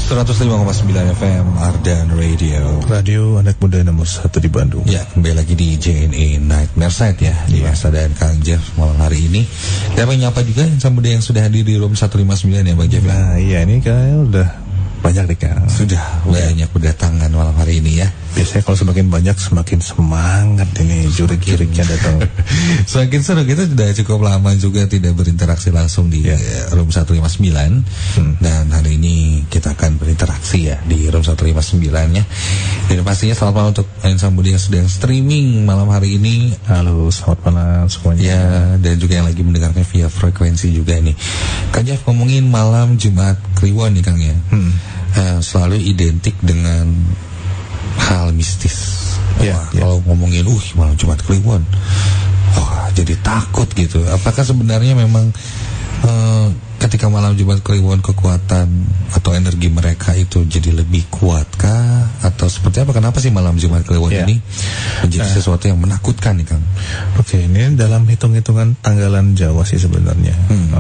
105,9 FM Ardan Radio. Radio anak muda nomor 1 di Bandung. Ya, kembali lagi di JNE Nightmare Side ya, di Masa dan Kang Jeff malam hari ini. Kita menyapa juga yang sama yang sudah hadir di room 159 ya Bang Jeff. Nah iya, ini kayaknya udah banyak nih Kang. Sudah banyak berdatangan malam hari ini ya. Biasanya kalau semakin banyak semakin semangat ini jurik-juriknya datang. Semakin seru. Kita sudah cukup lama juga tidak berinteraksi langsung di room 159. Dan hari ini kita akan berinteraksi ya di room 159 ya. Dan pastinya selamat malam untuk Insan Budi yang sedang streaming malam hari ini. Halo, selamat malam semuanya. Ya, dan juga yang lagi mendengarkan via frekuensi juga nih. Kang Jeff, ngomongin malam Jumat Kliwon nih Kang ya. Selalu identik dengan hal mistis. Kalau ngomongin malam Jumat Kliwon, jadi takut gitu. Apakah sebenarnya memang ketika malam Jumat Kliwon kekuatan atau energi mereka itu jadi lebih kuatkah atau seperti apa? Kenapa sih malam Jumat Kliwon ini menjadi sesuatu yang menakutkan nih Kang? Oke, ini dalam hitung-hitungan tanggalan Jawa sih sebenarnya.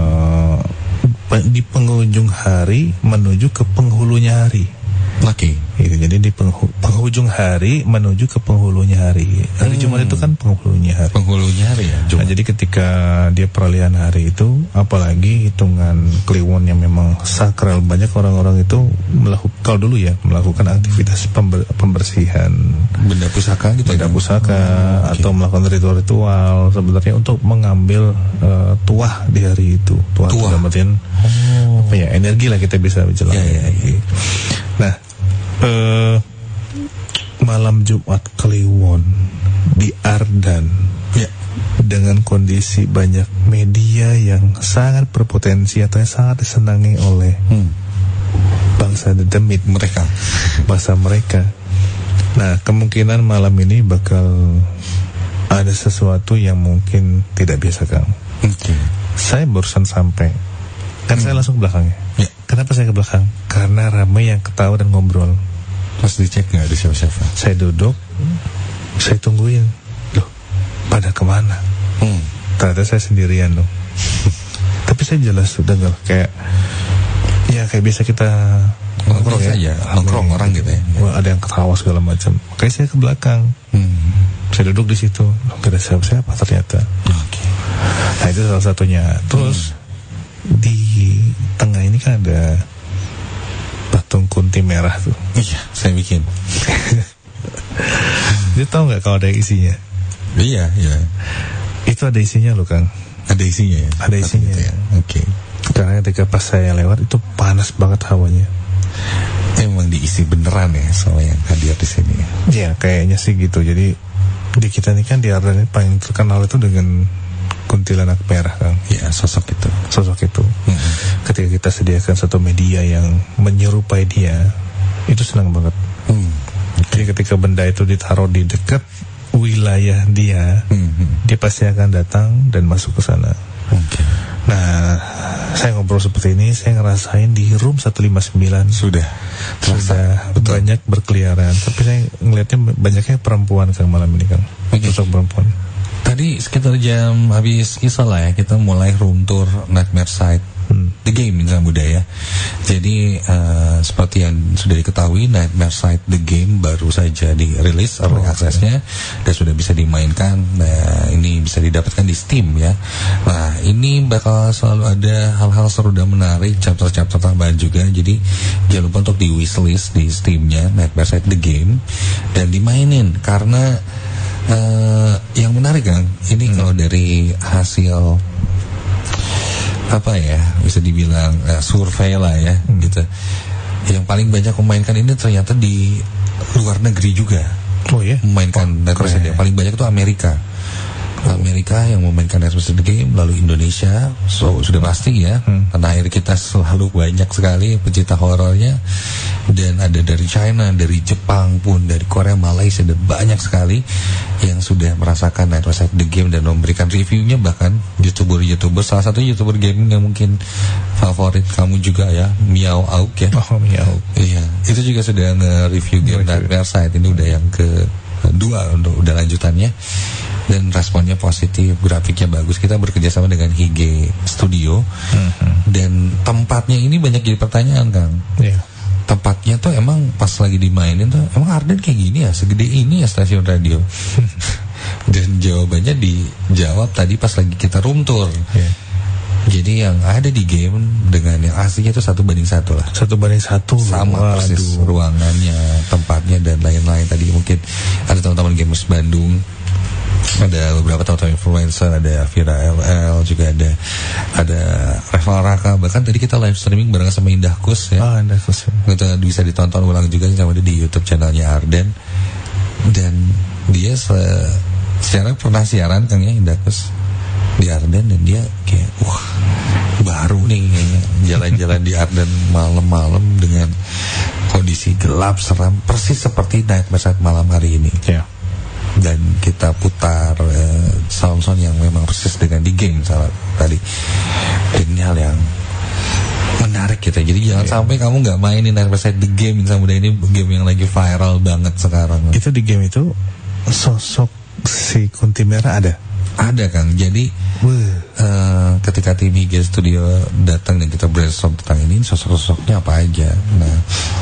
Di penghujung hari menuju ke penghulunya hari. Oke. Jadi di penghujung hari menuju ke penghulunya hari. Hari Jumat itu kan penghulunya hari. Penghulunya hari ya. Nah, jadi ketika dia peralihan hari itu, apalagi hitungan Kliwon yang memang sakral, banyak orang-orang itu melakukan aktivitas pembersihan benda pusaka gitu. Benda pusaka atau melakukan ritual-ritual sebenarnya untuk mengambil tuah di hari itu. Tuah. Dalam artian energi lah kita bisa bilang. Nah, malam Jumat Kliwon di Ardan dengan kondisi banyak media yang sangat berpotensi atau yang sangat disenangi oleh bangsa Demit bangsa mereka. Nah, kemungkinan malam ini bakal ada sesuatu yang mungkin tidak biasa Kang. Saya barusan sampai, kan saya langsung ke belakangnya. Kenapa saya ke belakang? Karena ramai yang ketawa dan ngobrol. Pas dicek nggak ada siapa-siapa. Saya duduk, saya tungguin. Loh, pada kemana? Ternyata saya sendirian loh. Tapi saya jelas sudah nggak kayak biasa kita nongkrong nongkrong orang gitu ya. Ada yang ketawa segala macam. Makanya saya ke belakang. Saya duduk di situ. Nggak ada siapa-siapa ternyata. Nah itu salah satunya. Terus di tengah ini kan ada patung kunti merah tuh. Iya, saya bikin. Dia tahu nggak kalau ada isinya? Iya. Itu ada isinya loh Kang. Ada isinya ya? Ada isinya ya. Karena ketika pas saya lewat itu panas banget hawanya. Emang diisi beneran ya sama yang hadir di sini. Ya kayaknya sih gitu. Jadi di kita ini kan di Ardan ini paling terkenal itu dengan kuntilanak merah Kang. Ya, sosok itu. Ketika kita sediakan satu media yang menyerupai dia, itu senang banget. Jadi ketika benda itu ditaruh di dekat wilayah dia, dia pasti akan datang dan masuk ke sana. Nah, saya ngobrol seperti ini, saya ngerasain di room 159 sudah banyak berkeliaran. Tapi saya ngelihatnya banyaknya perempuan Kang malam ini Kang. Sosok perempuan. Tadi sekitar jam habis kisah lah ya, kita mulai room tour Nightmare Side The Game Insan Budaya. Jadi seperti yang sudah diketahui, Nightmare Side The Game baru saja dirilis early access-nya dan sudah bisa dimainkan. Nah, ini bisa didapatkan di Steam ya. Nah, ini bakal selalu ada hal-hal seru dan menarik, chapter-chapter tambahan juga. Jadi jangan lupa untuk di wishlist di Steam-nya Nightmare Side The Game dan dimainin karena yang menarik Kang, ini kalau dari hasil bisa dibilang survei lah ya gitu. Yang paling banyak memainkan ini ternyata di luar negeri juga. Memainkan Nightmare Side. Paling banyak itu Amerika yang memainkan Nightmare Side Game, lalu Indonesia. Sudah pasti ya, tanah air kita selalu banyak sekali pecinta horornya. Dan ada dari China, dari Jepang pun, dari Korea, Malaysia, ada banyak sekali yang sudah merasakan Nightmare Side The Game dan memberikan reviewnya. Bahkan YouTuber, salah satu YouTuber gaming yang mungkin favorit kamu juga ya, Miao Auk ya. Miao. Iya, itu juga sudah nge-review game Nightmare Side. Ini udah yang kedua, udah lanjutannya. Dan responnya positif, grafiknya bagus. Kita bekerjasama dengan HG Studio. Dan tempatnya ini banyak jadi pertanyaan Kang. tempatnya tuh emang pas lagi dimainin tuh emang Arden kayak gini ya, segede ini ya stasiun radio. Dan jawabannya dijawab tadi pas lagi kita room tour. Jadi yang ada di game dengan yang aslinya itu 1:1 lah. 1:1 sama persis ruangannya, tempatnya dan lain-lain. Tadi mungkin ada teman-teman gamers Bandung, ada beberapa teman-teman influencer, ada Vira LL, juga ada Reval Raka. Bahkan tadi kita live streaming barengan sama Indah Kus ya. Indah Kus. Itu bisa ditonton ulang juga sama dia di YouTube channelnya Arden. Dan dia secara pernah siaran Kang ya, Indah Kus di Arden, dan dia kayak wah baru nih kayaknya jalan-jalan di Arden malam-malam dengan kondisi gelap seram persis seperti Nightmare Saat Malam hari ini. Dan kita putar sound-sound yang memang persis dengan di game saat tadi. Dan ini hal yang menarik kita. Jadi jangan sampai kamu nggak mainin Nightmare Saat The Game. Insya Allah ini game yang lagi viral banget sekarang. Itu di game itu sosok si Kunti Merah ada Kang. Jadi ketika tim IG Studio datang dan kita brainstorm tentang ini, sosok-sosoknya apa aja. Nah,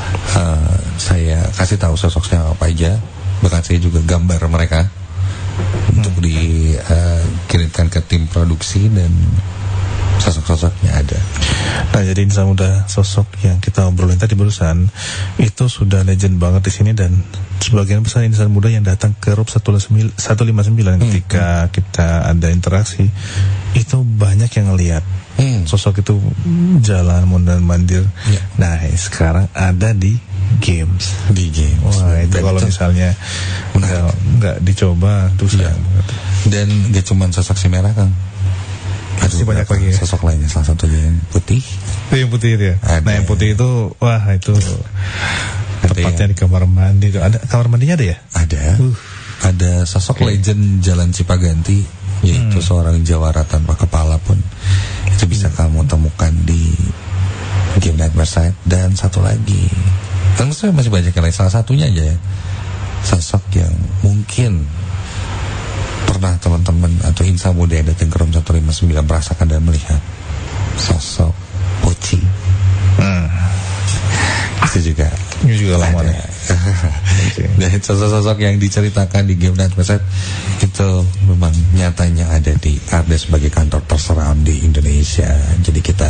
saya kasih tahu sosoknya apa aja. Bahkan saya juga gambar mereka untuk dikirimkan ke tim produksi, dan sosok-sosoknya ada. Nah, jadi Insan Muda sosok yang kita obrolin tadi barusan itu sudah legend banget di sini, dan sebagian besar insan muda yang datang ke Rob 159 ketika kita ada interaksi itu banyak yang ngelihat sosok itu jalan mondar-mandir. Nah, sekarang ada di games. Wah, itu kalau misalnya nggak dicoba terus dan nggak cuma sosok si merah Kang. Pasti banyak lagi ya. Sosok lainnya, salah satunya yang putih. Yang putih itu ya. Ada. Nah, yang putih itu wah itu tepatnya di kamar mandi itu. Ada kamar mandinya ada ya? Ada. Ada sosok legend Jalan Cipaganti, yaitu seorang jawara tanpa kepala pun itu bisa kamu temukan di game Nightmare Side. Dan satu lagi, kan masih banyak yang lain. Salah satunya aja ya, sosok yang mungkin pernah teman-teman atau insan muda yang datang ke Room 159 merasakan dan melihat, sosok Poci. Itu juga lama nih. Dan sosok-sosok yang diceritakan di game Nightmare Side itu memang nyatanya ada di Arden sebagai kantor terseram di Indonesia. Jadi kita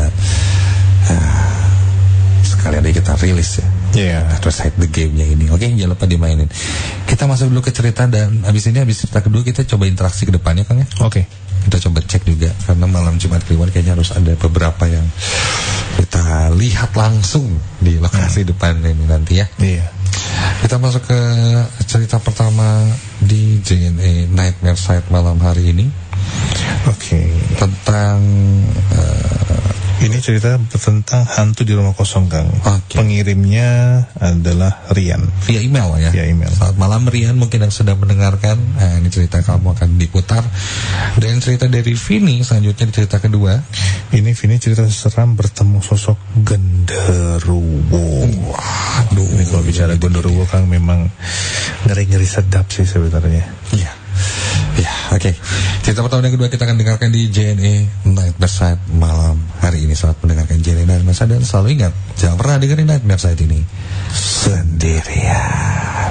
sekalian kita rilis ya. Nightmare Side The Game-nya ini. Oke, jangan lupa dimainin. Kita masuk dulu ke cerita, dan habis cerita kedua kita coba interaksi ke depannya Kang ya. Oke. Kita coba cek juga, karena malam Jumat Kliwon kayaknya harus ada beberapa yang kita lihat langsung di lokasi depan ini nanti ya. Iya. Kita masuk ke cerita pertama di JNE Nightmare Side malam hari ini. Oke. Tentang ini cerita tentang hantu di rumah kosong Kang. Pengirimnya adalah Rian. Via email ya. Via email. Selamat malam Rian, mungkin yang sedang mendengarkan. Nah, ini cerita kamu akan diputar. Dan cerita dari Vini selanjutnya di cerita kedua. Ini Vini cerita seram bertemu sosok genderuwo. Waduh, ini kalau bicara genderuwo Kang memang ngeri-ngeri sedap sih sebenarnya. Iya. Ya, oke. Cerita pertama dan kedua kita akan dengarkan di JNE Nightmare Side malam hari ini. Selamat mendengarkan JNE Nightmare Side, dan selalu ingat, jangan pernah dengerin Nightmare Side ini sendirian.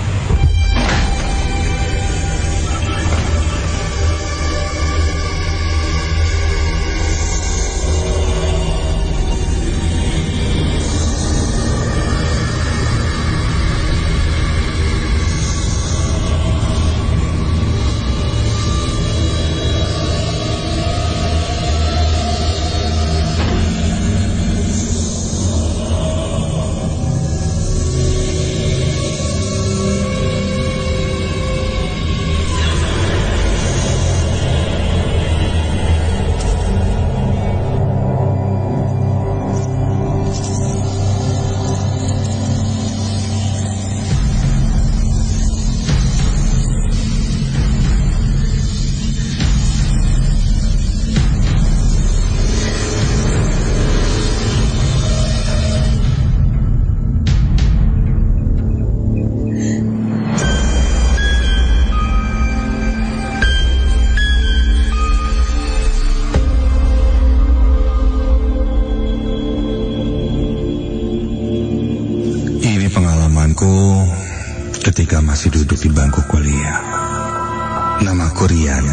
pertemuanku ketika masih duduk di bangku kuliah. Namaku Rian.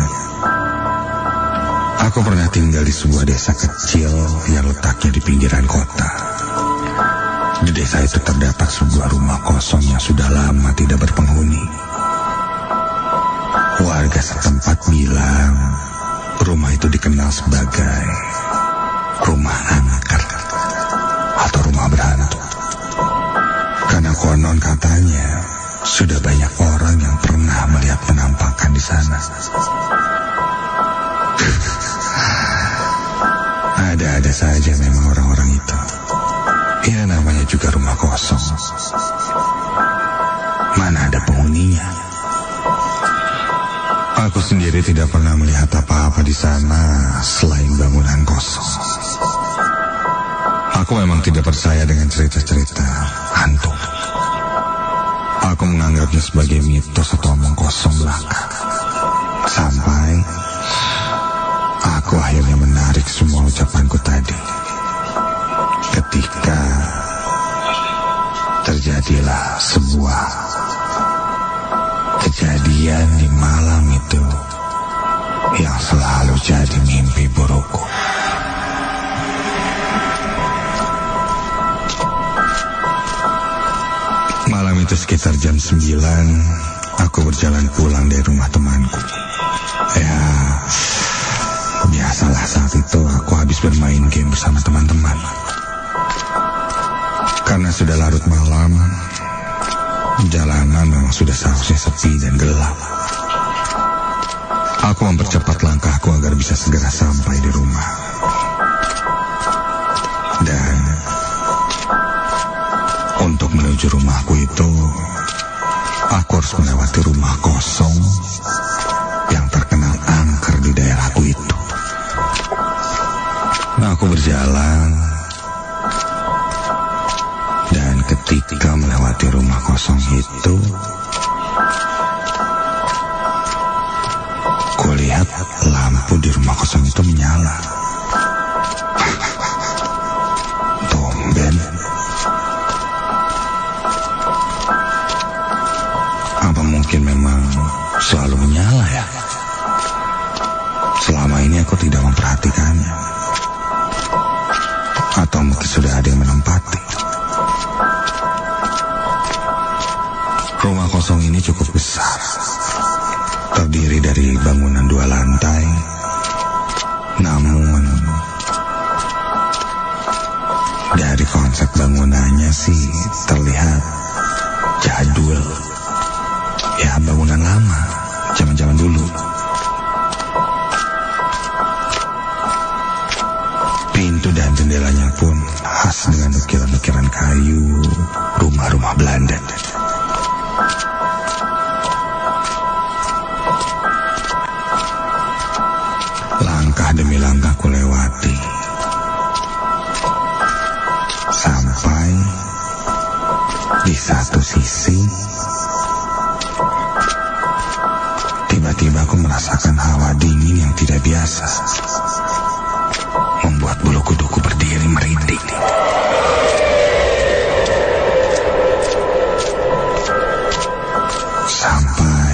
Aku pernah tinggal di sebuah desa kecil yang letaknya di pinggiran kota. Di desa itu terdapat sebuah rumah kosong yang sudah lama tidak berpenghuni. Warga setempat bilang rumah itu dikenal sebagai rumah angker atau rumah berhantu. Karena konon katanya sudah banyak orang yang pernah melihat penampakan di sana. Ada-ada saja memang orang-orang itu. Ya namanya juga rumah kosong. Mana ada penghuninya. Aku sendiri tidak pernah melihat apa-apa di sana selain bangunan kosong. Aku memang tidak percaya dengan cerita-cerita hantu. Aku menganggapnya sebagai mitos atau omong kosong belaka. Sampai aku akhirnya menarik semua ucapanku tadi ketika terjadilah sebuah kejadian di malam itu yang selalu jadi mimpi burukku. Malam itu sekitar jam 9, aku berjalan pulang dari rumah temanku. Ya, biasalah saat itu aku habis bermain game bersama teman-teman. Karena sudah larut malam, jalanan memang sudah seharusnya sepi dan gelap. Aku mempercepat langkahku agar bisa segera sampai di rumah. Dan untuk menuju rumahku itu, aku harus melewati rumah kosong yang terkenal angker di daerahku itu. Nah, aku berjalan, dan ketika melewati rumah kosong itu, kulihat lampu di rumah kosong itu menyala. Tumben. Apa mungkin memang selalu menyala ya? Selama ini aku tidak memperhatikannya. Atau mungkin sudah ada yang menempati. Rumah kosong ini cukup besar. Terdiri dari bangunan 2 lantai. Namun dari konsep bangunannya sih terlihat jadul. Ya, bangunan lama, zaman-zaman dulu. Pintu dan jendelanya pun khas dengan ukiran-ukiran kayu, rumah-rumah Belanda. Langkah demi langkah ku lewati, sampai di satu sisi tiba-tiba aku merasakan hawa dingin yang tidak biasa, membuat bulu kuduku berdiri merinding. Sampai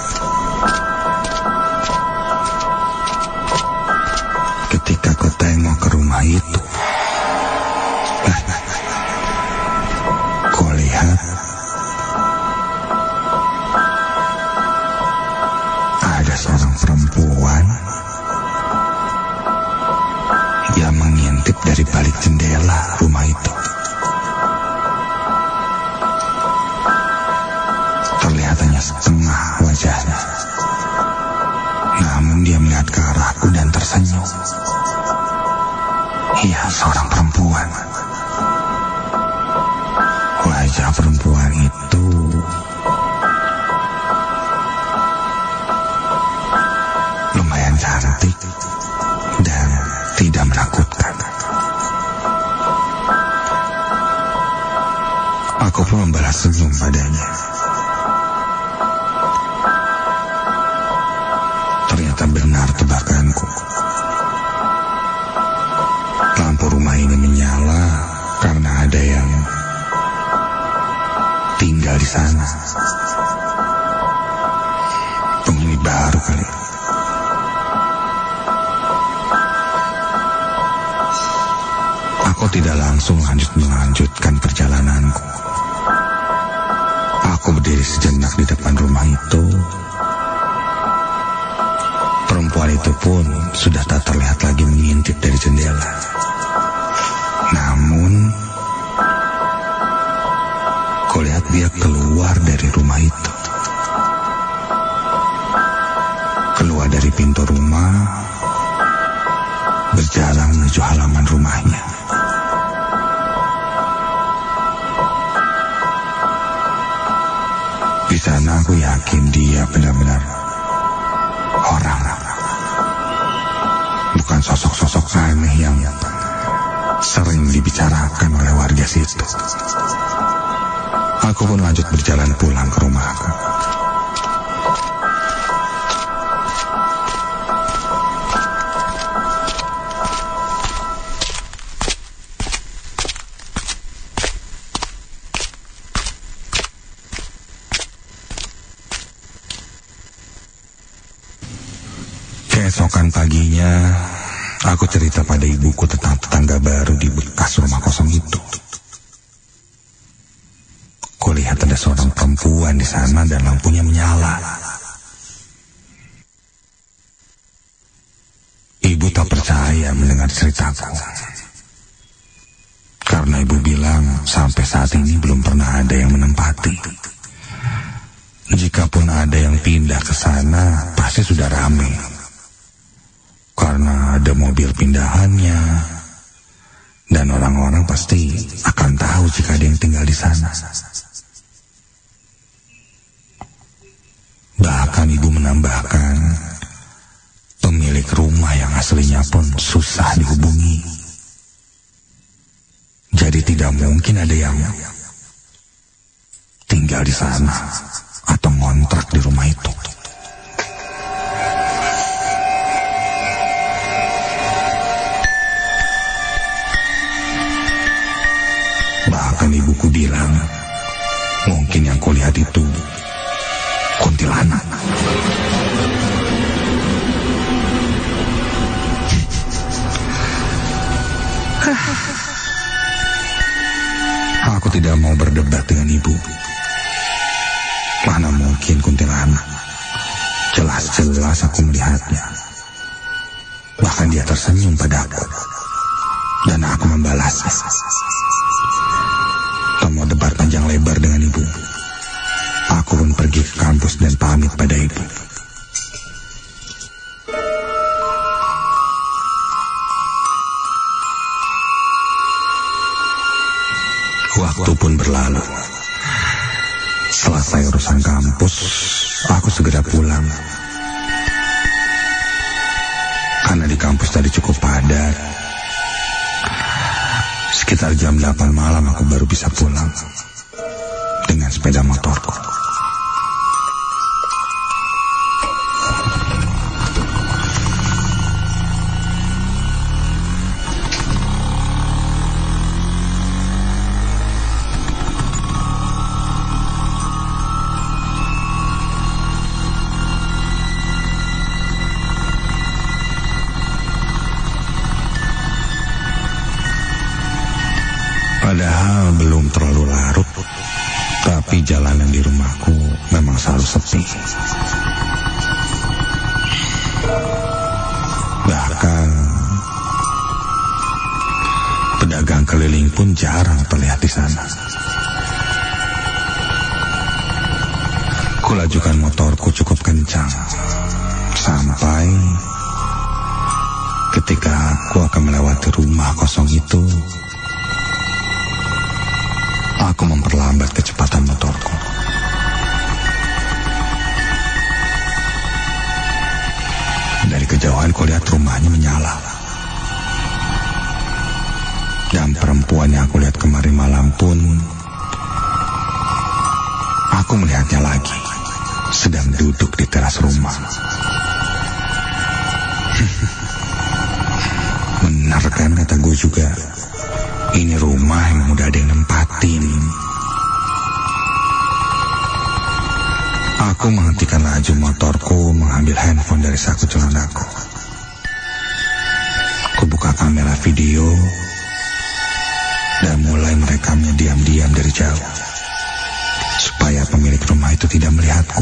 ketika aku tengok ke rumah itu, ku lihat ada seorang perempuan yang mengintip dari balik jendela rumah itu. Terlihat hanya setengah wajahnya, namun dia melihat ke arahku dan tersenyum. Ia seorang perempuan. Wajah perempuan itu lumayan cantik dan tidak menakutkan. Aku pun membalas senyum padanya. Ternyata benar tebakanku. Lampu rumah ini menyala karena ada yang tinggal sana. Penghuni baru kali. Aku tidak langsung melanjutkan perjalananku. Aku berdiri sejenak di depan rumah itu. Perempuan itu pun sudah tak terlihat lagi mengintip dari jendela. Namun, kulihat dia keluar dari rumah itu. Keluar dari pintu rumah, berjalan menuju halaman rumahnya. Di sana aku yakin dia benar-benar orang. Bukan sosok-sosok aneh yang sering dibicarakan oleh warga situ. Aku pun lanjut berjalan pulang ke rumahku. Keesokan paginya, aku cerita pada ibuku tentang tetangga baru di bekas rumah kosong itu. Kulihat ada seorang perempuan di sana dan lampunya menyala. Ibu tak percaya mendengar ceritaku. Karena ibu bilang sampai saat ini belum pernah ada yang menempati. Jikapun ada yang pindah ke sana, pasti sudah ramai. Karena ada mobil pindahannya, dan orang-orang pasti akan tahu jika ada yang tinggal di sana. Bahkan ibu menambahkan, pemilik rumah yang aslinya pun susah dihubungi. Jadi tidak mungkin ada yang tinggal di sana atau ngontrak di rumah itu. Bahkan ibuku bilang, mungkin yang kulihat itu kuntilanak. Aku tidak mau berdebat dengan ibu. Mana mungkin kuntilanak. Jelas-jelas aku melihatnya. Bahkan dia tersenyum padaku. Dan aku membalasnya. Tak mau debat panjang lebar dengan ibu. Aku pun pergi ke kampus dan pamit pada ibu. Waktu pun berlalu. Selesai urusan kampus, aku segera pulang. Karena di kampus tadi cukup padat. Sekitar jam 8 malam aku baru bisa pulang dengan sepeda motorku. Padahal belum terlalu larut, tapi jalanan di rumahku memang selalu sepi. Bahkan pedagang keliling pun jarang terlihat di sana. Kulajukan motorku cukup kencang, sampai ketika aku akan melewati rumah kosong itu, aku memperlambat kecepatan motorku. Dari kejauhan kulihat rumahnya menyala. Dan perempuan yang aku lihat kemarin malam pun, aku melihatnya lagi, sedang duduk di teras rumah. Benar kan kata gue juga. Ini rumah yang udah ada yang nempatin. Aku menghentikan laju motorku, mengambil handphone dari saku celanaku. Aku buka kamera video dan mulai merekamnya diam-diam dari jauh, supaya pemilik rumah itu tidak melihatku.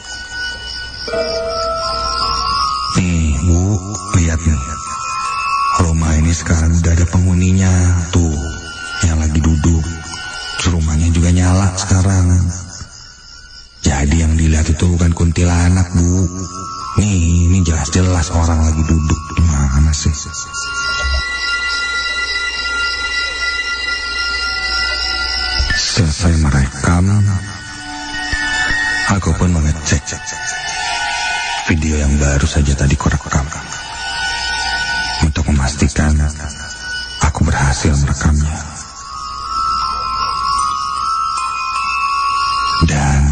Nih, Bu, lihat nih. Rumah ini sekarang udah ada penghuninya, tuh, yang lagi duduk. Rumahnya juga nyala sekarang. Jadi yang dilihat itu bukan kuntilanak, Bu. Nih, ini jelas-jelas orang lagi duduk. Gimana sih? Selesai merekam, aku pun mengecek video yang baru saja tadi kurekam untuk memastikan aku berhasil merekamnya. Dan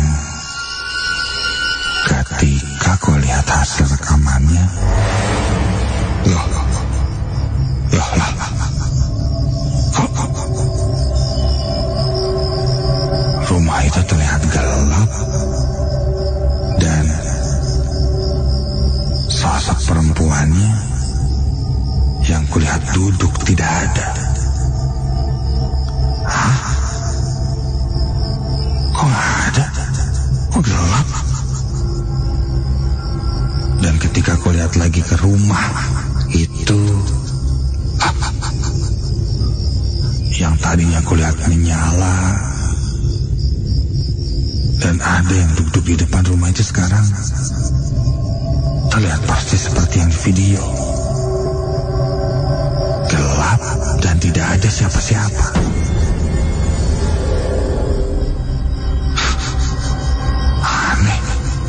ketika aku lihat hasil rekamannya, loh, kok rumah itu terlihat gelap dan sosok perempuannya yang kulihat duduk tidak ada. Hah? Kok ada? Kok gelap? Dan ketika aku lihat lagi ke rumah itu, yang tadinya aku lihat menyala dan ada yang duduk di depan rumah itu, sekarang terlihat persis seperti yang di video. Gelap dan tidak ada siapa-siapa. Aneh.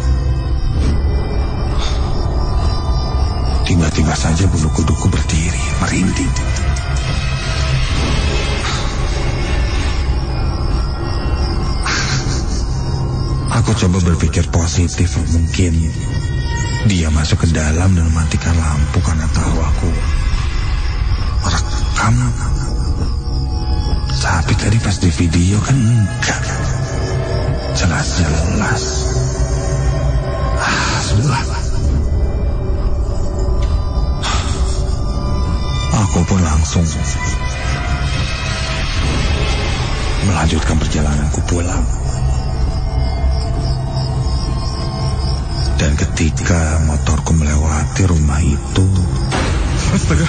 Tiba-tiba saja bulu kuduku berdiri, merinding. Aku coba berpikir positif, mungkin dia masuk ke dalam dan mematikan lampu karena tahu aku rekam. Tapi tadi pas di video kan enggak. Jelas-jelas. Sudah. Aku pun langsung melanjutkan perjalananku pulang. Dan ketika motorku melewati rumah itu, astaga,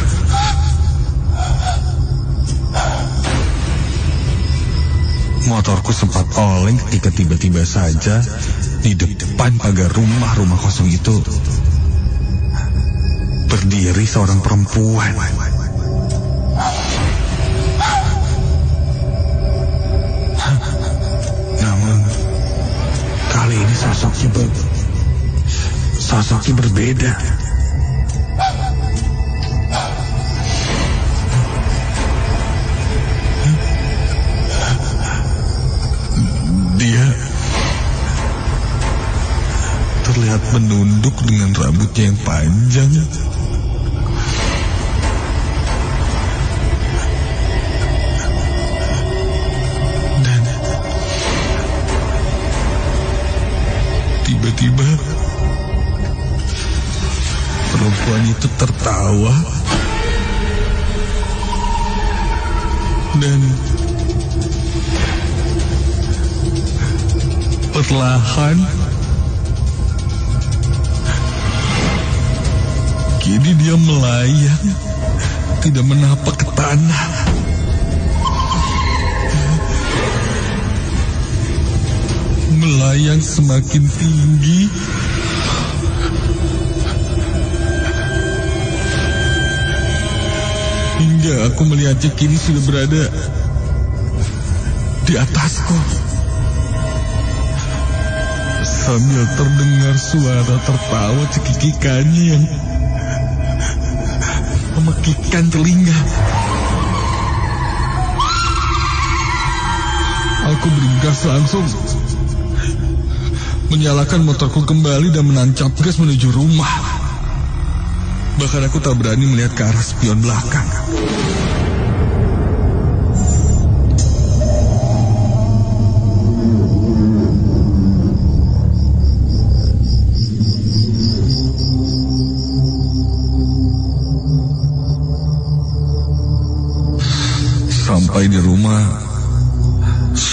motorku sempat oleng ketika tiba-tiba saja di depan pagar rumah kosong itu berdiri seorang perempuan. Namun kali ini sosoknya berbeda. Dia terlihat menunduk dengan rambutnya yang panjang. Dan tiba-tiba perempuan itu tertawa dan perlahan kini dia melayang, tidak menapak ke tanah. Melayang semakin tinggi hingga aku melihatnya kini sudah berada di atasku. Sambil terdengar suara tertawa cekikikannya yang memekikkan telinga. Aku bergegas langsung menyalakan motorku kembali dan menancap gas menuju rumah. Bahkan aku tak berani melihat ke arah spion belakang.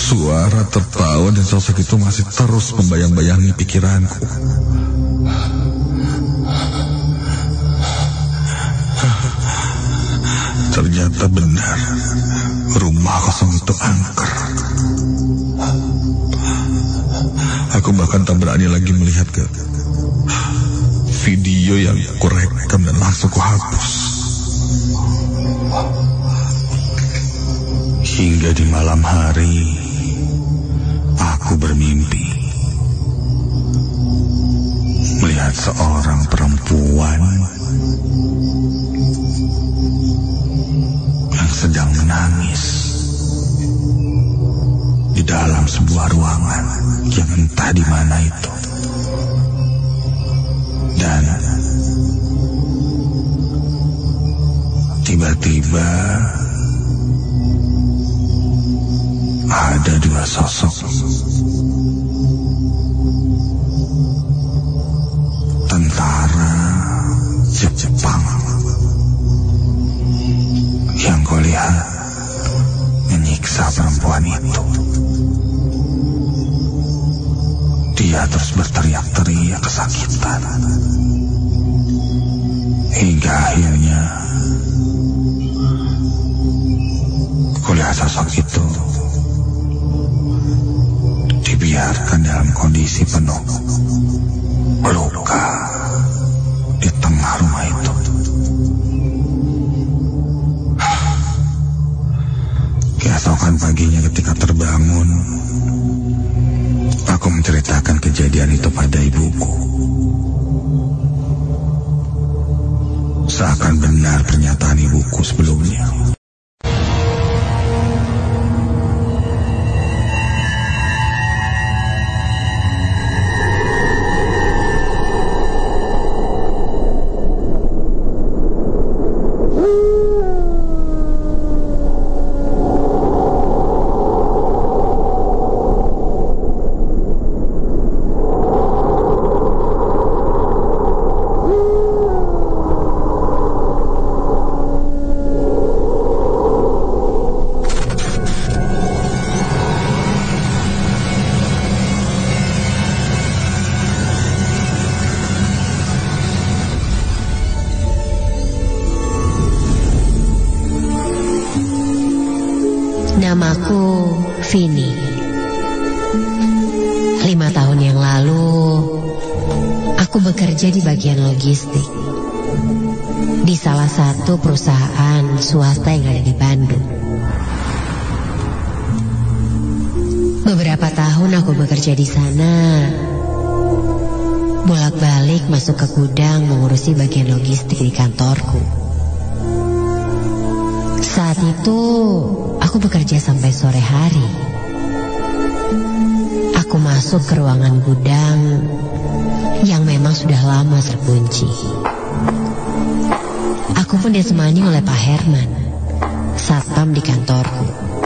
Suara tertawa dan sosok itu masih terus membayang-bayangi pikiranku. Ternyata benar, rumah kosong itu angker. Aku bahkan tak berani lagi melihat ke video yang kurekam dan langsung kuhapus. Hingga di malam hari, aku bermimpi melihat seorang perempuan yang sedang menangis di dalam sebuah ruangan yang entah di mana itu. Dan tiba-tiba ada dua sosok tentara Jepang yang kau lihat menyiksa perempuan itu. Dia terus berteriak-teriak kesakitan hingga akhirnya kulihat sosok itu dibiarkan dalam kondisi penuh luka di tengah rumah itu. Keesokan paginya ketika terbangun, aku menceritakan kejadian itu pada ibuku. Seakan benar pernyataan ibuku sebelumnya. Namaku Vini. 5 tahun yang lalu, aku bekerja di bagian logistik di salah satu perusahaan swasta yang ada di Bandung. Beberapa tahun aku bekerja di sana, bolak-balik masuk ke gudang mengurusi bagian logistik di kantorku. Saat itu, aku bekerja sampai sore hari. Aku masuk ke ruangan gudang yang memang sudah lama terkunci. Aku pun ditemani oleh Pak Herman, satpam di kantorku.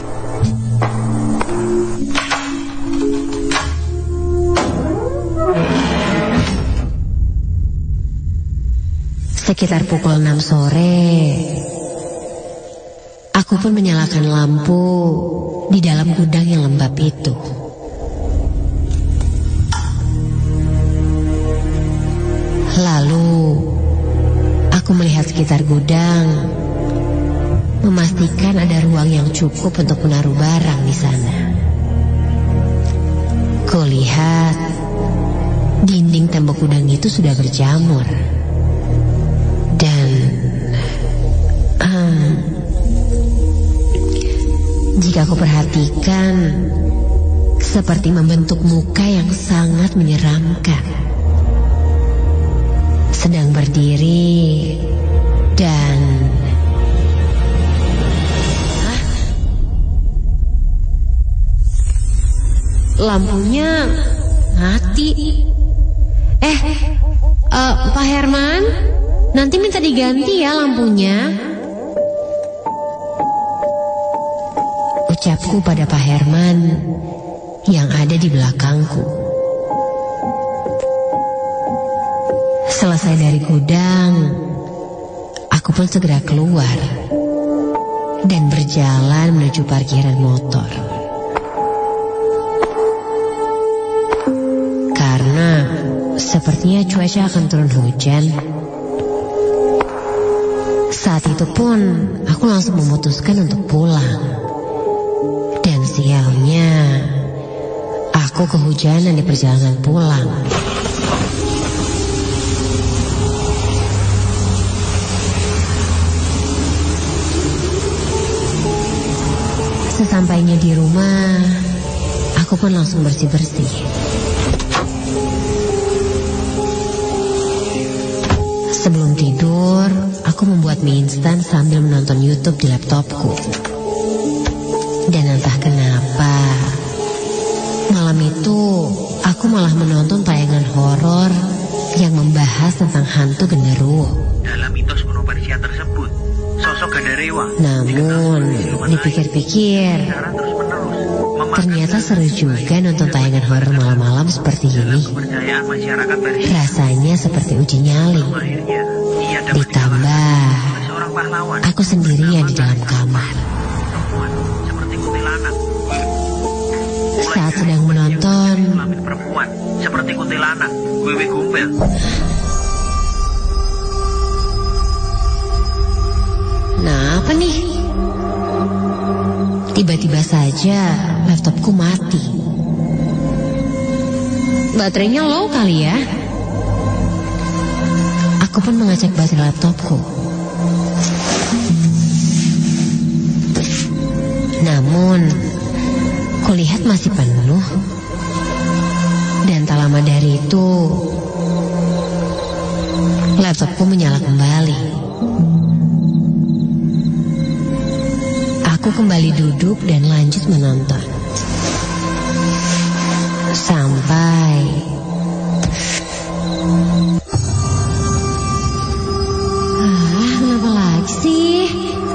Sekitar pukul 6 sore, aku pun menyalakan lampu di dalam gudang yang lembab itu. Lalu, aku melihat sekitar gudang, memastikan ada ruang yang cukup untuk menaruh barang di sana. Kulihat, dinding tembok gudang itu sudah berjamur. Dan jika aku perhatikan, seperti membentuk muka yang sangat menyeramkan, sedang berdiri dan lampunya mati. Pak Herman, nanti minta diganti ya lampunya. Ucapku pada Pak Herman yang ada di belakangku. Selesai dari gudang, aku pun segera keluar dan berjalan menuju parkiran motor. katanya cuaca akan turun hujan. Saat itu pun aku langsung memutuskan untuk pulang. Dan sialnya, aku kehujanan di perjalanan pulang. Sesampainya di rumah, aku pun langsung bersih-bersih. Sebelum tidur, aku membuat mie instan sambil menonton YouTube di laptopku. Dan entah kenapa, malam itu aku malah menonton tayangan horor yang membahas tentang hantu genderuwo. Dalam mitos kuno Persia tersebut, sosok Gandarewa. Namun, dipikir-pikir, ternyata seru juga nonton tayangan horor malam-malam seperti ini. Rasanya seperti uji nyali. Ditambah, aku sendirian di dalam kamar. Saat sedang menonton, seperti kuntilanak, wewe gombel. Nah, apa nih? Tiba-tiba saja laptopku mati. Baterainya low kali ya. Aku pun mengecek baterai laptopku. Namun, kulihat masih penuh. Dan tak lama dari itu, laptopku menyala kembali. Aku kembali duduk dan lanjut menonton. Sampai kenapa lagi sih?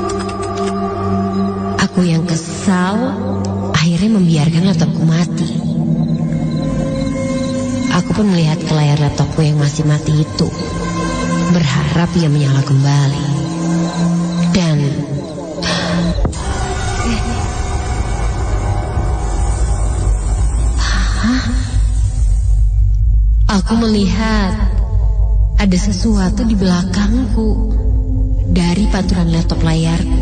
Aku yang kesal akhirnya membiarkan laptopku mati. Aku pun melihat ke layar laptopku yang masih mati itu, berharap ia menyala kembali. Dan aku melihat ada sesuatu di belakangku dari pantulan laptop layarku.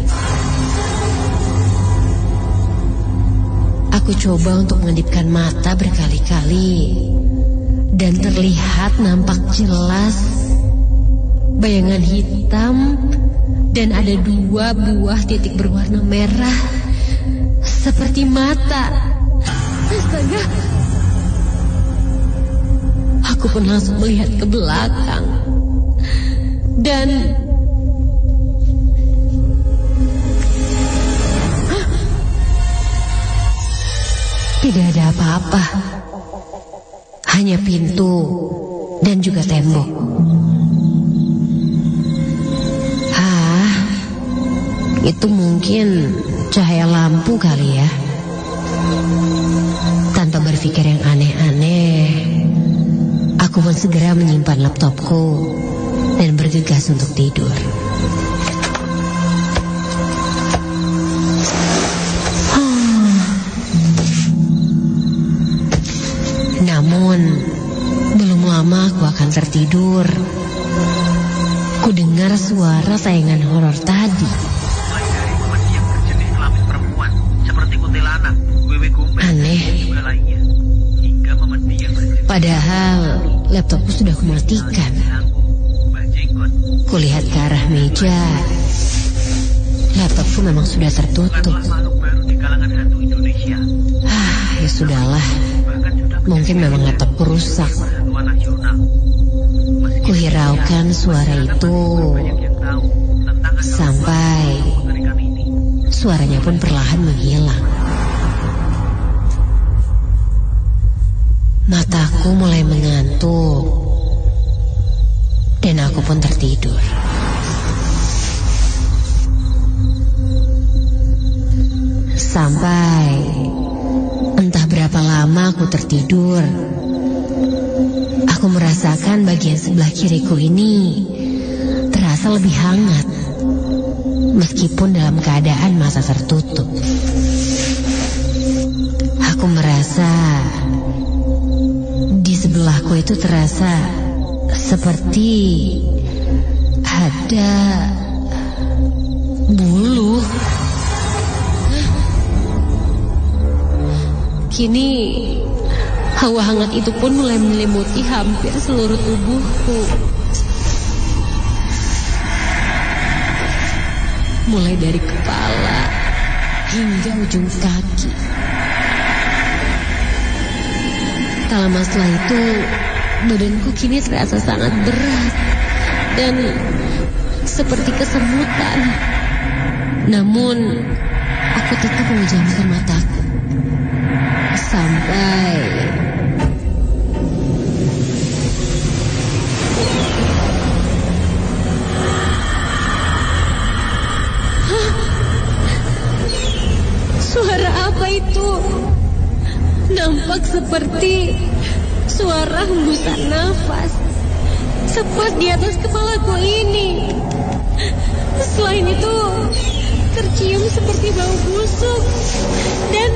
Aku coba untuk mengedipkan mata berkali-kali dan terlihat nampak jelas bayangan hitam dan ada 2 buah titik berwarna merah seperti mata. Astaga! Aku pun langsung melihat ke belakang. Dan tidak ada apa-apa. Hanya pintu dan juga tembok. Itu mungkin cahaya lampu kali ya. Tanpa berpikir yang aneh-aneh, aku pun segera menyimpan laptopku dan bergegas untuk tidur. Namun, belum lama aku akan tertidur. Ku dengar suara tayangan horor tadi. Aneh. Padahal laptopku sudah kumatikan. Kulihat ke arah meja. Laptopku memang sudah tertutup. Ya sudahlah. Mungkin memang laptopku rusak. Kuhiraukan suara itu sampai suaranya pun perlahan menghilang. Mataku mulai mengantuk dan aku pun tertidur. Sampai entah berapa lama aku tertidur, aku merasakan bagian sebelah kiriku ini terasa lebih hangat, meskipun dalam keadaan mata tertutup. Aku merasa di sebelahku itu terasa seperti ada bulu. Kini hawa hangat itu pun mulai menyelimuti hampir seluruh tubuhku. Mulai dari kepala hingga ujung kaki. Tak lama setelah itu, badanku kini terasa sangat berat dan seperti kesemutan. Namun, aku tetap memejamkan mataku. Sampai suara apa itu? Nampak seperti suara hembusan nafas tepat di atas kepalaku ini. Selain itu, tercium seperti bau busuk dan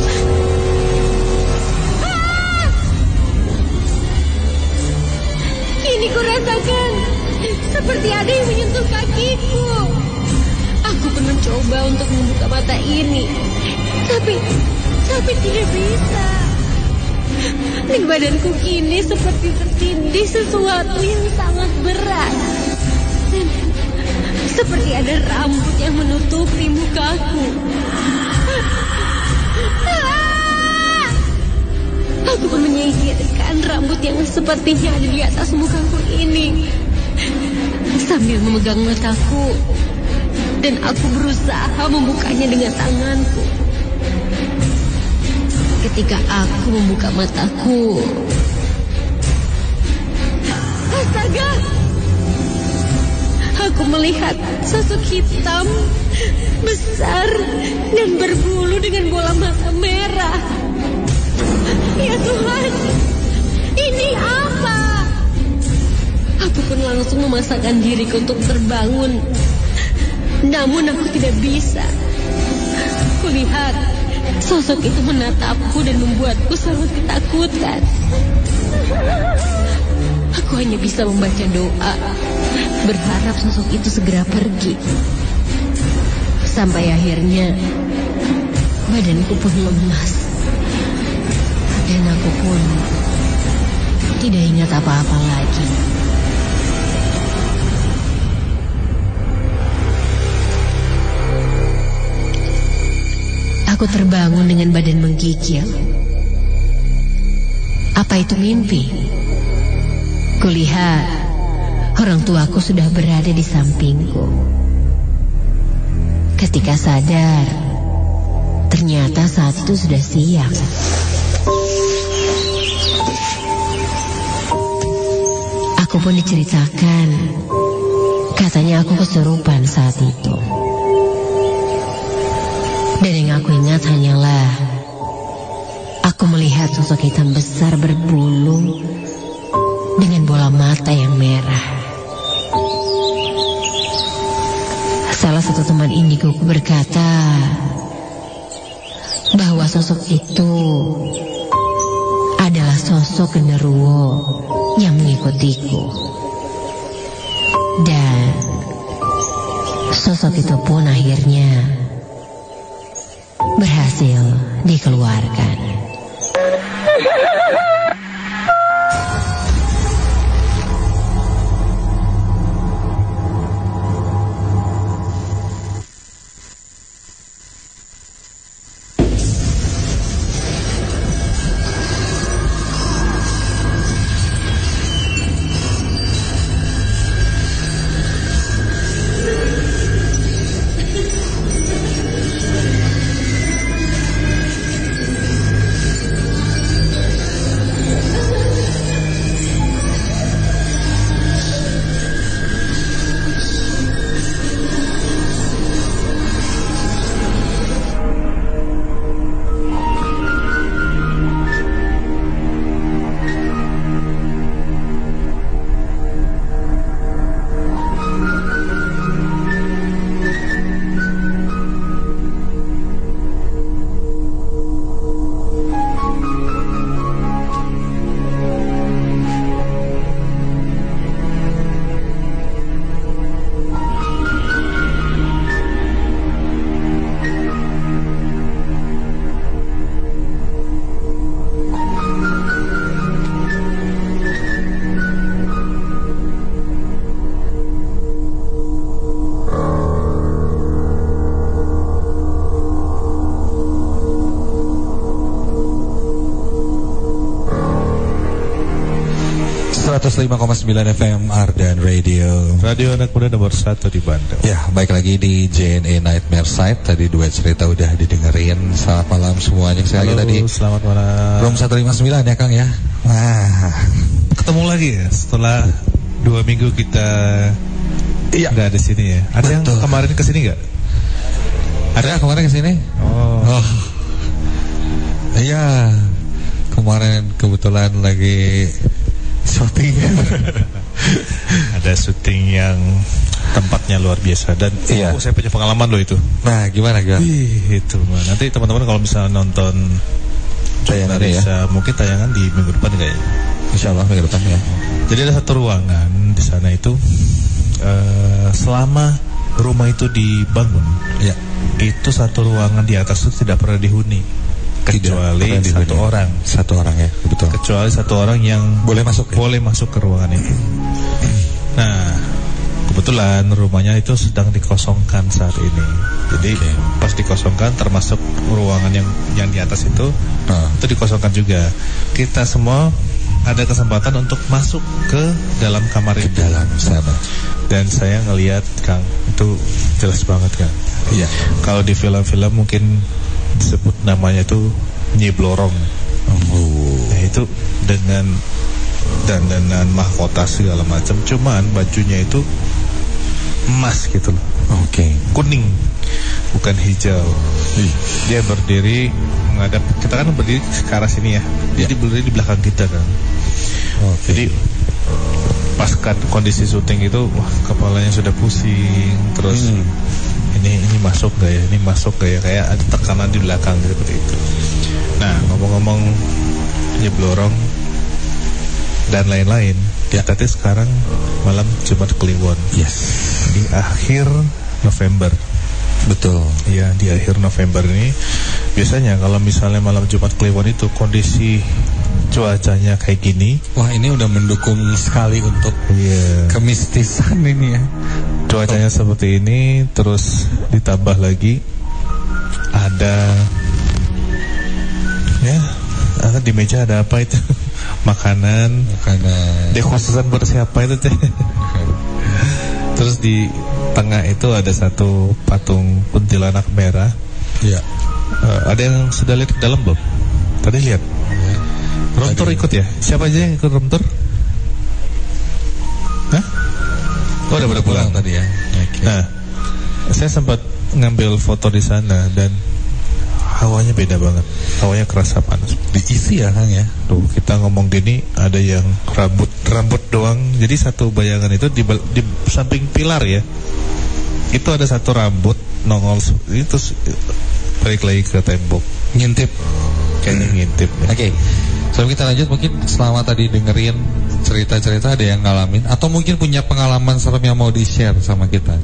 kini ku rasakan seperti ada yang menyentuh kakiku. Aku pun mencoba untuk membuka mata ini, tapi tidak bisa. Dan badanku kini seperti tertindih sesuatu yang sangat berat. Dan seperti ada rambut yang menutupi mukaku. Aku pun menyingkirkan rambut yang sepertinya ada di atas mukaku ini sambil memegang mataku. Dan aku berusaha membukanya dengan tanganku. Ketika aku membuka mataku, astaga! Aku melihat sosok hitam, besar, dan berbulu dengan bola mata merah. Ya Tuhan, ini apa? Aku pun langsung memaksakan diriku untuk terbangun. Namun aku tidak bisa. Kulihat sosok itu menatapku dan membuatku sangat ketakutan. Aku hanya bisa membaca doa, berharap sosok itu segera pergi. Sampai akhirnya badanku pun lemas. Dan aku pun tidak ingat apa-apa lagi. Aku terbangun dengan badan menggigil. Apa itu mimpi? Kulihat orang tuaku sudah berada di sampingku. Ketika sadar, ternyata saat itu sudah siang. Aku pun diceritakan, katanya aku kesurupan saat itu. Dan yang aku ingat hanyalah aku melihat sosok hitam besar berbulu dengan bola mata yang merah. Salah satu teman indigoku berkata bahwa sosok itu adalah sosok genderuwo yang mengikutiku. Dan sosok itu pun akhirnya berhasil dikeluarkan. 105,9 FM Ardan Radio. Radio anak muda nomor 1 di Bandung. Ya, baik lagi di JNE Nightmare Side. Tadi duet cerita udah didengerin. Selamat malam semuanya. Saya Halo, tadi selamat malam. Room 159 ya Kang ya. Ketemu lagi ya setelah 2 minggu kita nggak ada sini ya. Ada betul. Yang kemarin kesini nggak? Ada kemarin kesini? Oh. Iya. Kemarin kebetulan lagi syuting. Ada syuting yang tempatnya luar biasa dan saya punya pengalaman loh itu. Nah, gimana? Itu nanti teman-teman kalau misalnya nonton tayangan ya. Mungkin tayangan di minggu depan kayaknya. Insyaallah minggu depan ya. Jadi ada satu ruangan di sana itu selama rumah itu dibangun, itu satu ruangan di atas itu tidak pernah dihuni. Kecuali satu orang ya, betul. Kecuali satu orang yang boleh masuk ke ruangan itu. Nah, kebetulan rumahnya itu sedang dikosongkan saat ini. Jadi pas dikosongkan termasuk ruangan yang di atas itu dikosongkan juga. Kita semua ada kesempatan untuk masuk ke dalam kamar itu. Dalam sana. Dan saya ngelihat Kang, itu jelas banget Kang. Iya. Kalau di film-film mungkin disebut namanya itu Nyi Blorong. Nah, itu dengan dandanan mahkota segala macam, cuman bajunya itu emas gitu loh. Kuning, bukan hijau. Dia berdiri menghadap, kita kan berdiri ke arah sini ya. Jadi berdiri di belakang kita kan. Jadi pas kondisi syuting itu kepalanya sudah pusing terus. Ini masuk gak ya? Ini masuk gak ya? Kayak ada tekanan di belakang seperti itu. Nah, ngomong-ngomong Nyeblorong dan lain-lain, kita tuh sekarang malam Jumat Kliwon. Yes. Di akhir November. Betul. Iya, di akhir November ini biasanya kalau misalnya malam Jumat Kliwon itu kondisi cuacanya kayak gini. Wah, ini udah mendukung sekali untuk kemistisan ini ya. Cuacanya seperti ini, terus ditambah lagi ada di meja ada apa itu? Makanan. Dekhususan buat siapa itu teh? Terus di tengah itu ada satu patung kuntilanak merah. Iya. Ada yang sudah lihat ke dalam belum? Tadi lihat. Room tour ikut ya? Siapa aja yang ikut room tour? Hah? Oh, udah pada pulang tadi ya. Nah, saya sempat ngambil foto di sana dan hawanya beda banget. Hawanya kerasa panas. Diisi ya Kang ya. Tuh, kita ngomong gini ada yang rambut doang. Jadi satu bayangan itu di samping pilar ya. Itu ada satu rambut nongol itu balik lagi ke tembok. Ngintip. Kayaknya ngintip ya. Oke. Sebelum kita lanjut, mungkin selama tadi dengerin cerita-cerita ada yang ngalamin atau mungkin punya pengalaman serem yang mau di-share sama kita.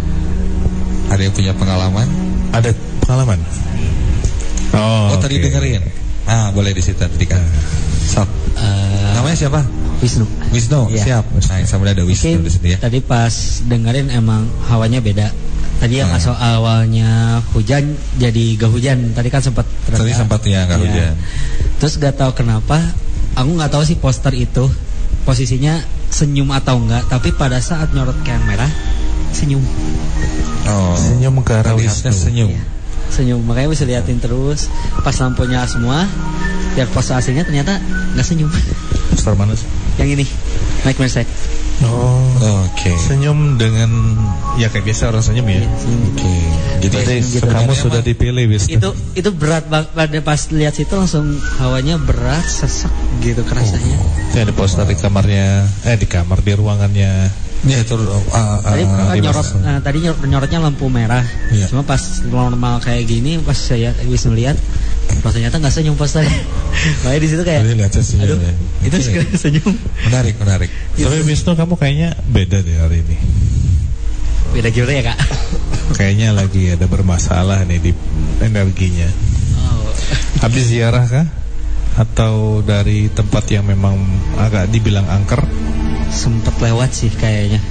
Ada yang punya pengalaman? Ada pengalaman. Oh, tadi dengerin. Boleh di situ tadi kan. Namanya siapa? Wisnu, ya. Siap. Nah, sama ada Wisnu di sini ya. Tadi pas dengerin emang hawanya beda. Tadi yang asal awalnya hujan jadi gak hujan. Tadi kan sempat ya gak hujan. Terus gak tahu kenapa, aku gak tahu sih poster itu posisinya senyum atau enggak, tapi pada saat nyorot kamera senyum. Senyum ke arah Wisnu. Senyum, makanya bisa liatin terus. Pas lampunya semua, lihat poster aslinya ternyata gak senyum. Poster mana sih? Yang ini, Nightmare Side. Senyum dengan ya kayak biasa orang senyum ya. Jadi kamu sudah dipilih Wisnu. Itu berat banget. Pas lihat situ langsung hawanya berat, sesak gitu kerasanya. Itu ada poster di kamarnya, di ruangannya. Ya itu tadi nyorotnya lampu merah. Cuma pas normal kayak gini, pas saya Wisnu lihat, ternyata nggak senyum posternya. Makanya di situ kayak, aduh, itu senyum. Menarik. Tapi Wisnu, kamu kayaknya beda deh hari ini. Beda gimana ya Kak? Kayaknya lagi ada bermasalah nih di energinya. Habis ziarah kah? Atau dari tempat yang memang agak dibilang angker? Sempet lewat sih kayaknya.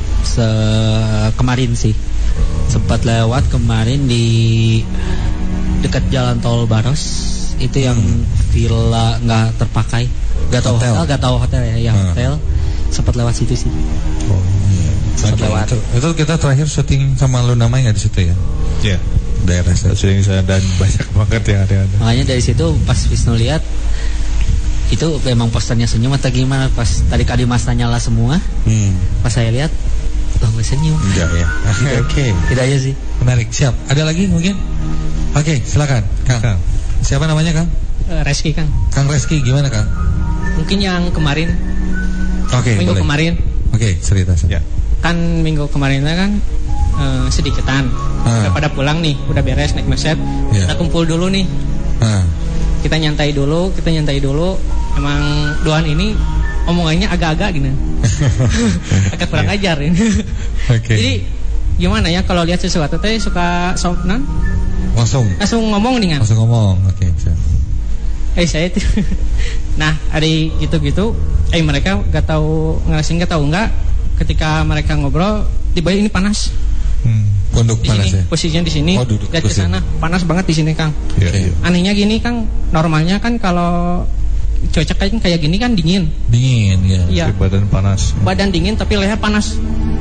Kemarin sih sempat lewat kemarin di dekat Jalan Tol Baros. itu yang villa nggak terpakai, nggak tahu hotel ya, hotel. Sempat lewat situ sih. Oh iya. Sempat lewat. Itu kita terakhir syuting sama Luna Maya nggak di situ ya? Iya. Daerah syuting sana dan banyak banget yang ada. Makanya dari situ pas Wisnu lihat itu memang posternya senyum atau gimana, pas tadi Kak Dimas nyala semua. Pas saya lihat nggak senyum. Enggak ya. Oke. Tidak aja sih. Menarik. Siap. Ada lagi mungkin? Oke, silakan Kang. Siapa namanya Kang? Reski Kang. Kang Reski, gimana Kang? Mungkin yang kemarin. Minggu boleh. Kemarin. Cerita saja. Kan minggu kemarin kan sedikitan. Udah pada pulang nih, udah beres naik meset. Kita kumpul dulu nih. Kita nyantai dulu. Emang Doan ini omongannya agak-agak gini. Agak kurang ajar ini. Jadi gimana ya kalau lihat sesuatu teh suka langsung ngomong nih kan. Langsung ngomong. Saya itu. Nah, ada gitu-gitu. Mereka nggak tahu nggak ketika mereka ngobrol tiba ini panas. Pondok di panas sini, ya. Posisinya di sini. Lihat ke sana panas banget di sini Kang. Anehnya gini Kang, normalnya kan kalau cuaca kayak gini kan dingin ya. Iya. Badan panas. Badan dingin tapi leher panas.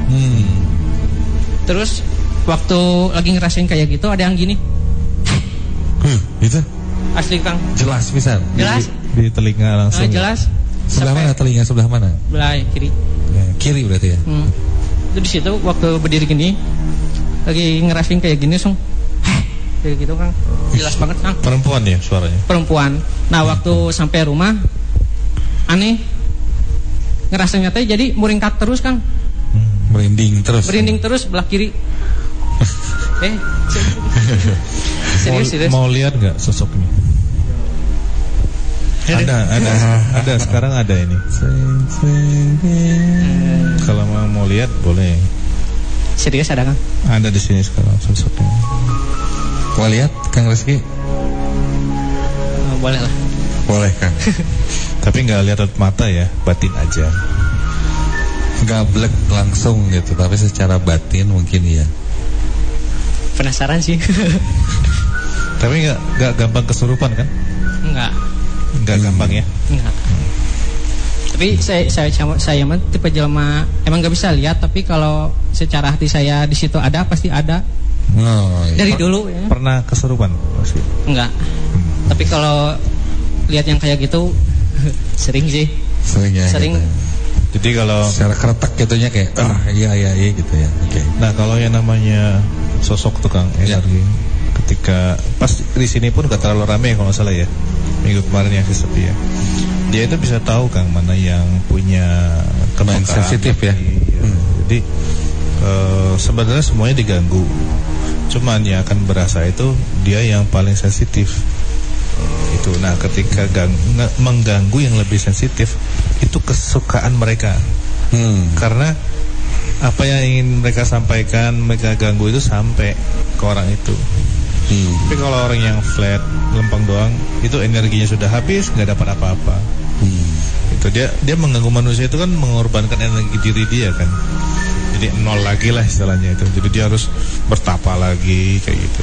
Terus waktu lagi ngerasain kayak gitu ada yang gini. Itu asli Kang. Jelas bisa. Jelas. Di telinga langsung. Jelas. Sebelah mana telinga? Sebelah mana? Sebelah kiri. Kiri berarti ya. Itu di situ waktu berdiri gini lagi ngerasain kayak gini langsung kayak gitu Kang. Jelas banget Kang. Perempuan ya suaranya? Perempuan. Nah waktu sampai rumah aneh ngerasanya teh jadi muringkak terus Kang. Merinding terus belah kiri. Serius. Mau lihat nggak sosoknya? Ada sekarang ada ini. Kalau mau lihat boleh. Serius ada Kang? Ada di sini sekarang sosoknya. Mau lihat Kang Reski? Boleh lah. Boleh Kang. Tapi nggak lihat mata ya, batin aja. Gablek langsung gitu, tapi secara batin mungkin iya. Penasaran sih. Tapi nggak gampang kesurupan kan? Enggak gampang ya? Enggak. Tapi saya mah tipe jelema emang nggak bisa lihat, tapi kalau secara hati saya di situ ada pasti ada. Dari dulu ya. Pernah kesurupan pasti? Enggak. Tapi kalau lihat yang kayak gitu sering sih. Sering. Gitu. Jadi kalau secara keretak gitunya kayak iya gitu ya. Nah, kalau yang namanya sosok tukang energi ketika pas di sini pun gak terlalu ramai kalau nggak salah ya. Minggu kemarin yang sepi ya. Dia itu bisa tahu Kang mana yang punya kepekaan sensitif ya. Jadi sebenarnya semuanya diganggu. Cuman yang akan berasa itu dia yang paling sensitif. Itu. Nah, ketika mengganggu yang lebih sensitif itu kesukaan mereka. Karena apa yang ingin mereka sampaikan, mereka ganggu itu sampai ke orang itu. Tapi kalau orang yang flat, lempeng doang, itu energinya sudah habis, nggak dapat apa-apa. Itu dia mengganggu manusia itu kan mengorbankan energi diri dia kan. Jadi nol lagi lah istilahnya itu. Jadi dia harus bertapa lagi kayak gitu.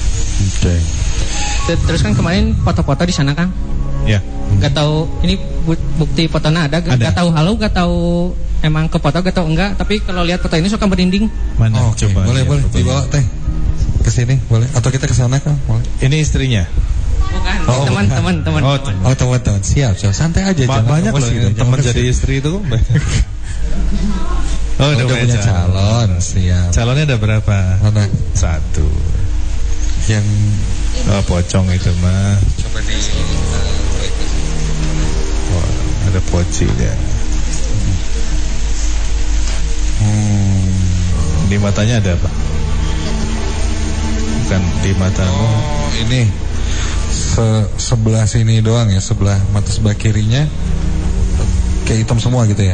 Terus kan kemarin foto-foto di sana Kang. Ya. Gak tahu ini bukti fotonya ada. Gak tahu gak tahu emang ke foto gak tahu enggak. Tapi kalau lihat foto ini suka merinding. Mana? Coba. Boleh dibawa teh ke sini boleh. Atau kita ke sana Kang. Boleh. Ini istrinya. Bukan, teman. Teman. Siap. Santai aja. Banyak loh teman jadi istri itu. Udah punya calon. Siap. Calonnya ada berapa? Mana? 1. Yang pocong itu mah. Coba di ada poci dia. Di matanya ada apa? Bukan di matamu. Ini sebelah sini doang ya, sebelah mata sebelah kirinya kayak hitam semua gitu ya.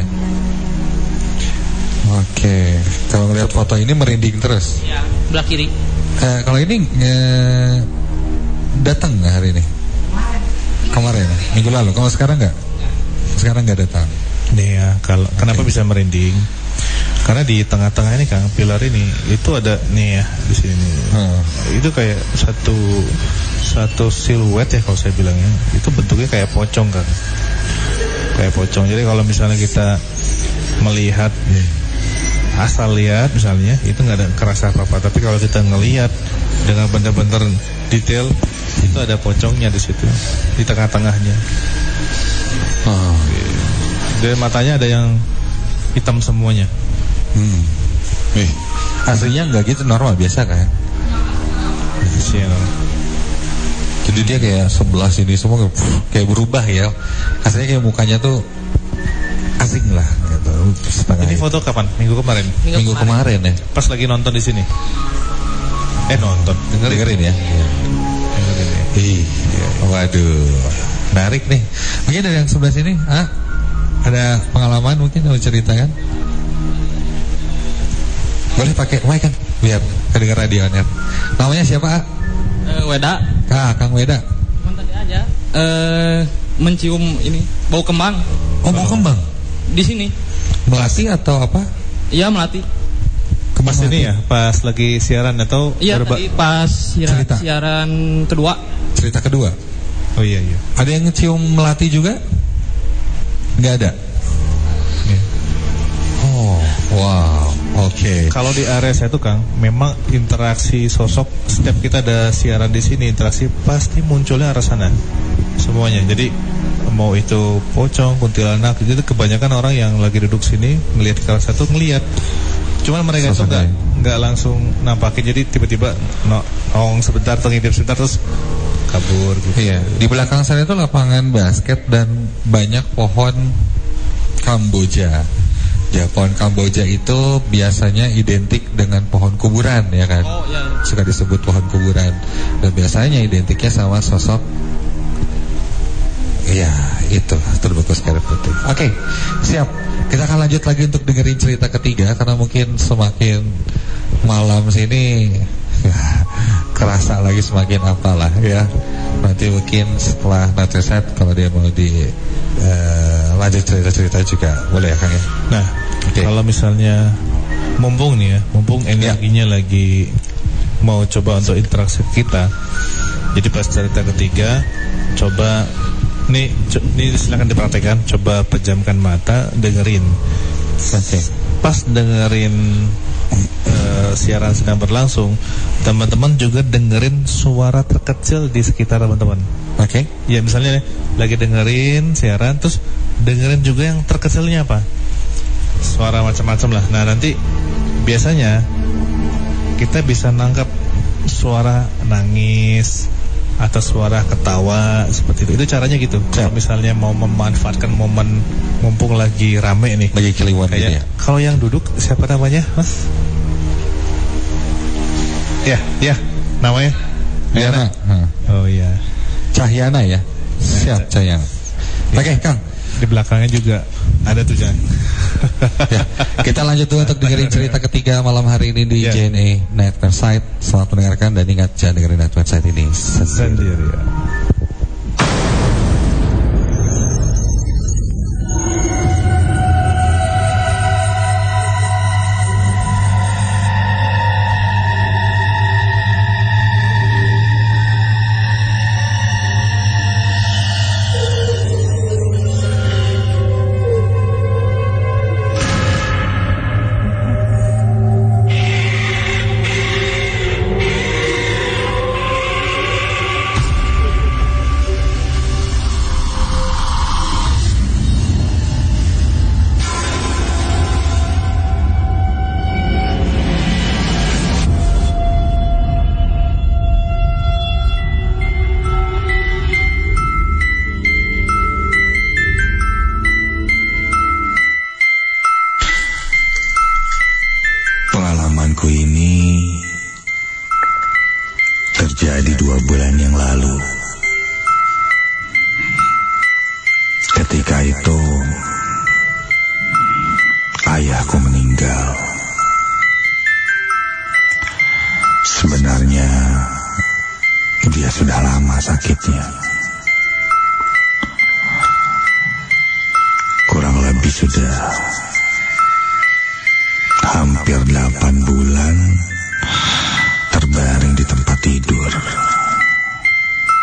Oke, kalau ngeliat foto ini merinding terus. Ya, sebelah kiri. Kalau ini datang nggak hari ini? Kemarin, minggu lalu. Kalau sekarang nggak? Sekarang nggak datang. Nih ya, kalau kenapa bisa merinding? Karena di tengah-tengah ini Kang, pilar ini itu ada nih ya di sini. Itu kayak satu siluet ya kalau saya bilangnya. Itu bentuknya kayak pocong kan. Kayak pocong. Jadi kalau misalnya kita melihat asal lihat misalnya itu nggak ada kerasa apa-apa. Tapi kalau kita ngelihat dengan benar-benar detail, itu ada pocongnya di situ, di tengah-tengahnya. Dari matanya ada yang hitam semuanya. Aslinya nggak gitu, normal biasa kan? Jadi dia kayak sebelah sini semua kayak berubah ya. Aslinya kayak mukanya tuh asing lah gitu. Ini foto kapan? Minggu kemarin. Minggu kemarin ya. Pas lagi nonton di sini. Nonton. Dengerin ya. Dengerin ya. Iya. Waduh. Menarik nih. Mungkin dari yang sebelah sini, ada pengalaman mungkin mau ceritakan? Boleh pakai mic kan? Biar kedengar radionya. Namanya siapa? Weda. Kang Weda. Tadi aja mencium ini bau kembang. Oh, bau kembang. Di sini. Melati atau apa? Iya, melati. Pas ini ya, pas lagi siaran atau tadi pas siaran kedua. Cerita kedua. Oh iya. Ada yang ngecium melati juga? Nggak ada. Oh, wow. Oke. Kalau di area saya tuh Kang, memang interaksi sosok setiap kita ada siaran di sini, interaksi pasti munculnya arah sana semuanya. Jadi mau itu pocong, kuntilanak, jadi kebanyakan orang yang lagi duduk sini ngelihat ke arah satu ngelihat. Cuman mereka itu nggak langsung nampakin, jadi tiba-tiba nongol sebentar, ngintip sebentar terus kabur gitu. Iya. Di belakang saya itu lapangan basket dan banyak pohon Kamboja. Ya, pohon Kamboja itu biasanya identik dengan pohon kuburan ya kan. Oh iya. Suka disebut pohon kuburan. Dan biasanya identiknya sama sosok. Iya, itu terbungkus karet putih. Oke, siap. Kita akan lanjut lagi untuk dengerin cerita ketiga, karena mungkin semakin malam sini kerasa lagi semakin apalah ya. Nanti mungkin setelah Natweset kalau dia mau lanjut cerita-cerita juga boleh ya Kang ya. Nah, kalau misalnya mumpung energinya lagi mau coba untuk interaksi kita, jadi pas cerita ketiga coba ini silakan dipraktekkan, coba pejamkan mata, dengerin. Pas dengerin siaran sedang berlangsung, teman-teman juga dengerin suara terkecil di sekitar teman-teman. Oke. Ya misalnya lagi dengerin siaran, terus dengerin juga yang terkecilnya apa? Suara macam-macam lah. Nah nanti biasanya kita bisa nangkap suara nangis atau suara ketawa seperti itu. Itu caranya gitu. Kalau misalnya mau memanfaatkan momen mumpung lagi rame nih, lagi keliwan gitu ya. Kalau yang duduk siapa namanya, Mas? Ya, namanya Cahyana. Oh iya. Cahyana ya. Siap Cahyana. Oke, Kang. Di belakangnya juga ada tuh Jan. Ya, kita lanjut dulu untuk dengerin cerita ketiga malam hari ini di JNE Night Website. Selamat mendengarkan dan ingat jangan dengerin Night Website ini sendiri. Pengalamanku ini terjadi 2 bulan yang lalu. Ketika itu ayahku meninggal. Sebenarnya dia sudah lama sakitnya. Kurang lebih sudah hampir 8 bulan terbaring di tempat tidur.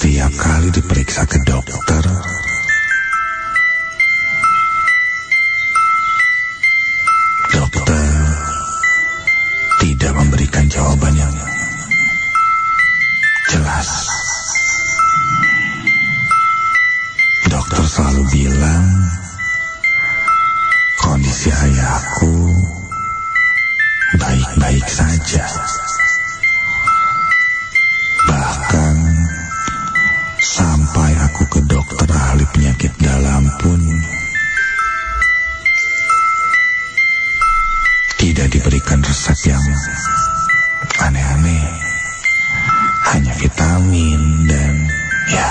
Setiap kali diperiksa ke dokter, dokter tidak memberikan jawaban yang jelas. Dokter selalu bilang kondisi ayahku baik-baik saja. Bahkan sampai aku ke dokter ahli penyakit dalam pun tidak diberikan resep yang aneh-aneh. Hanya vitamin dan ya,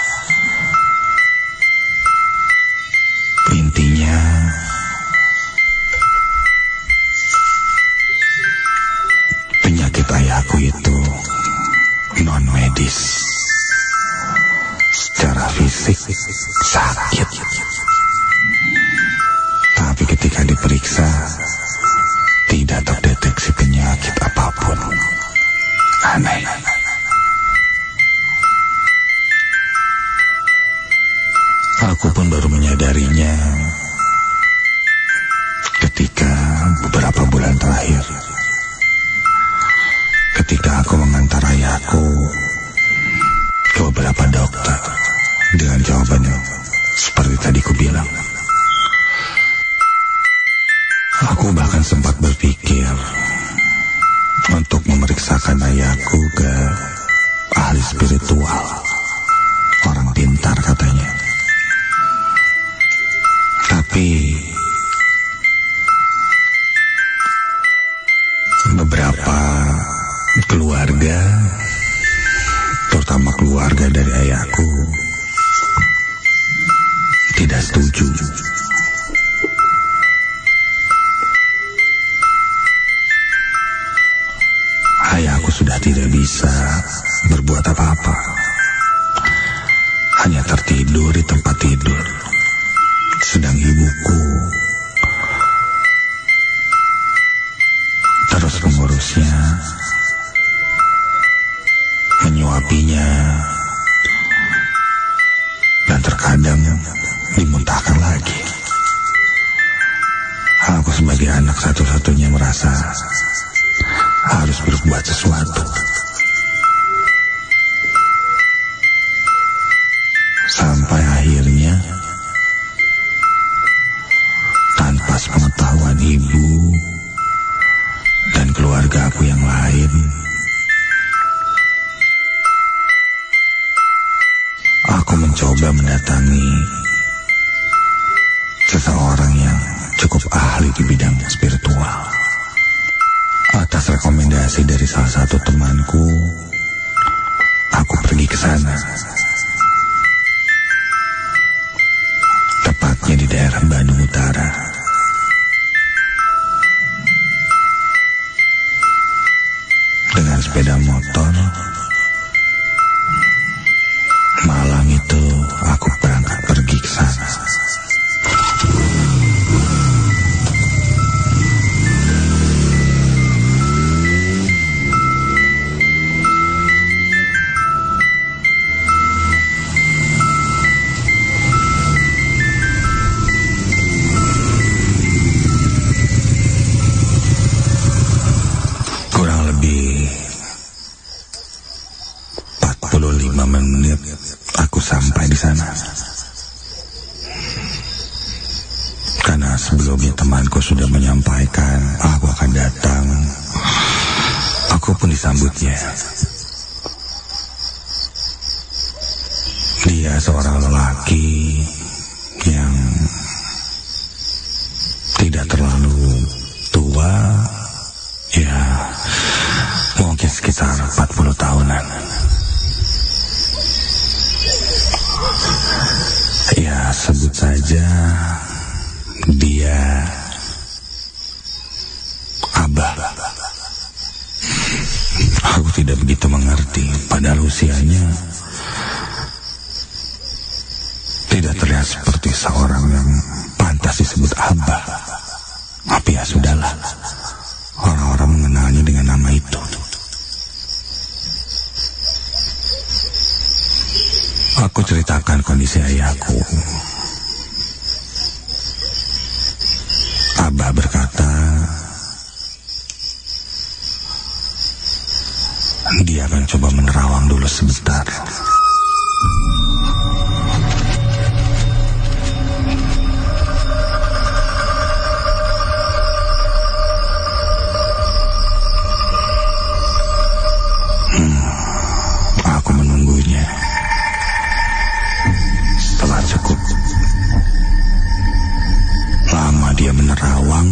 intinya penyakit ayahku itu non medis. Secara fisik sakit, tapi ketika diperiksa tidak terdeteksi penyakit apapun. Aneh. Aku pun baru menyadarinya ketika beberapa bulan terakhir, ketika aku mengantar ayahku ke beberapa dokter dengan jawabannya seperti tadi ku bilang. Aku bahkan sempat berpikir untuk memeriksakan ayahku ke ahli spiritual, orang pintar katanya. Tapi beberapa keluarga, terutama keluarga dari ayahku, tidak setuju. Ayahku sudah tidak bisa berbuat apa-apa, hanya tertidur di tempat tidur. Sedang ibuku terus mengurusnya, menyuapinya, dan terkadang dimuntahkan lagi. Aku sebagai anak satu-satunya merasa harus berbuat sesuatu. Sampai akhirnya, tanpa sepengetahuan ibu dan keluarga aku yang lain, aku mencoba mendatangi seseorang yang cukup ahli di bidang spiritual. Atas rekomendasi dari salah satu temanku, aku pergi ke sana. Tepatnya di daerah Bandung Utara. Dengan sepeda motor, malam itu aku berangkat pergi ke sana. Kurang lebih 45 menit aku sampai di sana. Karena sebelumnya temanku sudah menyampaikan aku akan datang, aku pun disambutnya. Dia seorang lelaki yang tidak terlalu tua, ya mungkin sekitar 40 tahunan. Ya sebut saja dia Abah. Aku tidak begitu mengerti, padahal usianya tidak terlihat seperti seorang yang pantas disebut Abah. Tapi ya sudahlah, orang-orang mengenalnya dengan nama itu. Aku ceritakan kondisi ayahku. Abah berkata, dia akan coba menerawang dulu sebentar. Aku menunggunya. Setelah cukup lama dia menerawang,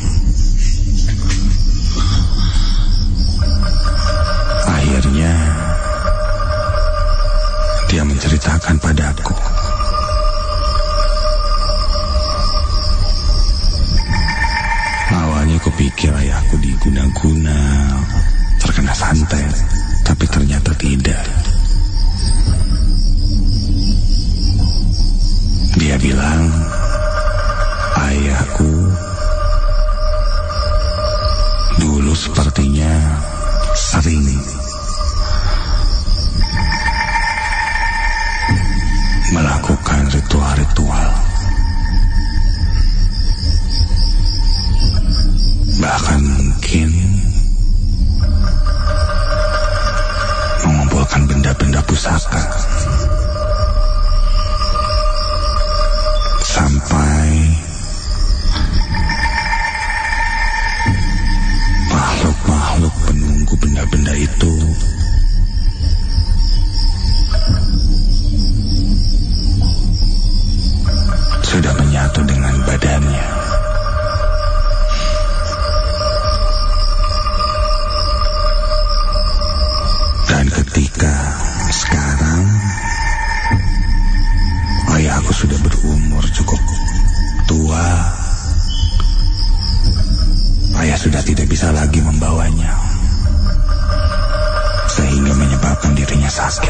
akhirnya dia menceritakan padaku. Awalnya kupikir ayahku diguna-guna, terkena santet, tapi ternyata tidak. Dia bilang, ayahku dulu sepertinya sering melakukan ritual-ritual. Bahkan mungkin mengumpulkan benda-benda pusaka. Sampai makhluk-makhluk penunggu benda-benda itu sudah menyatu dengan badannya. Dan ketika sekarang ayahku sudah berumur cukup tua, ayah sudah tidak bisa lagi membawanya, sehingga menyebabkan dirinya sakit.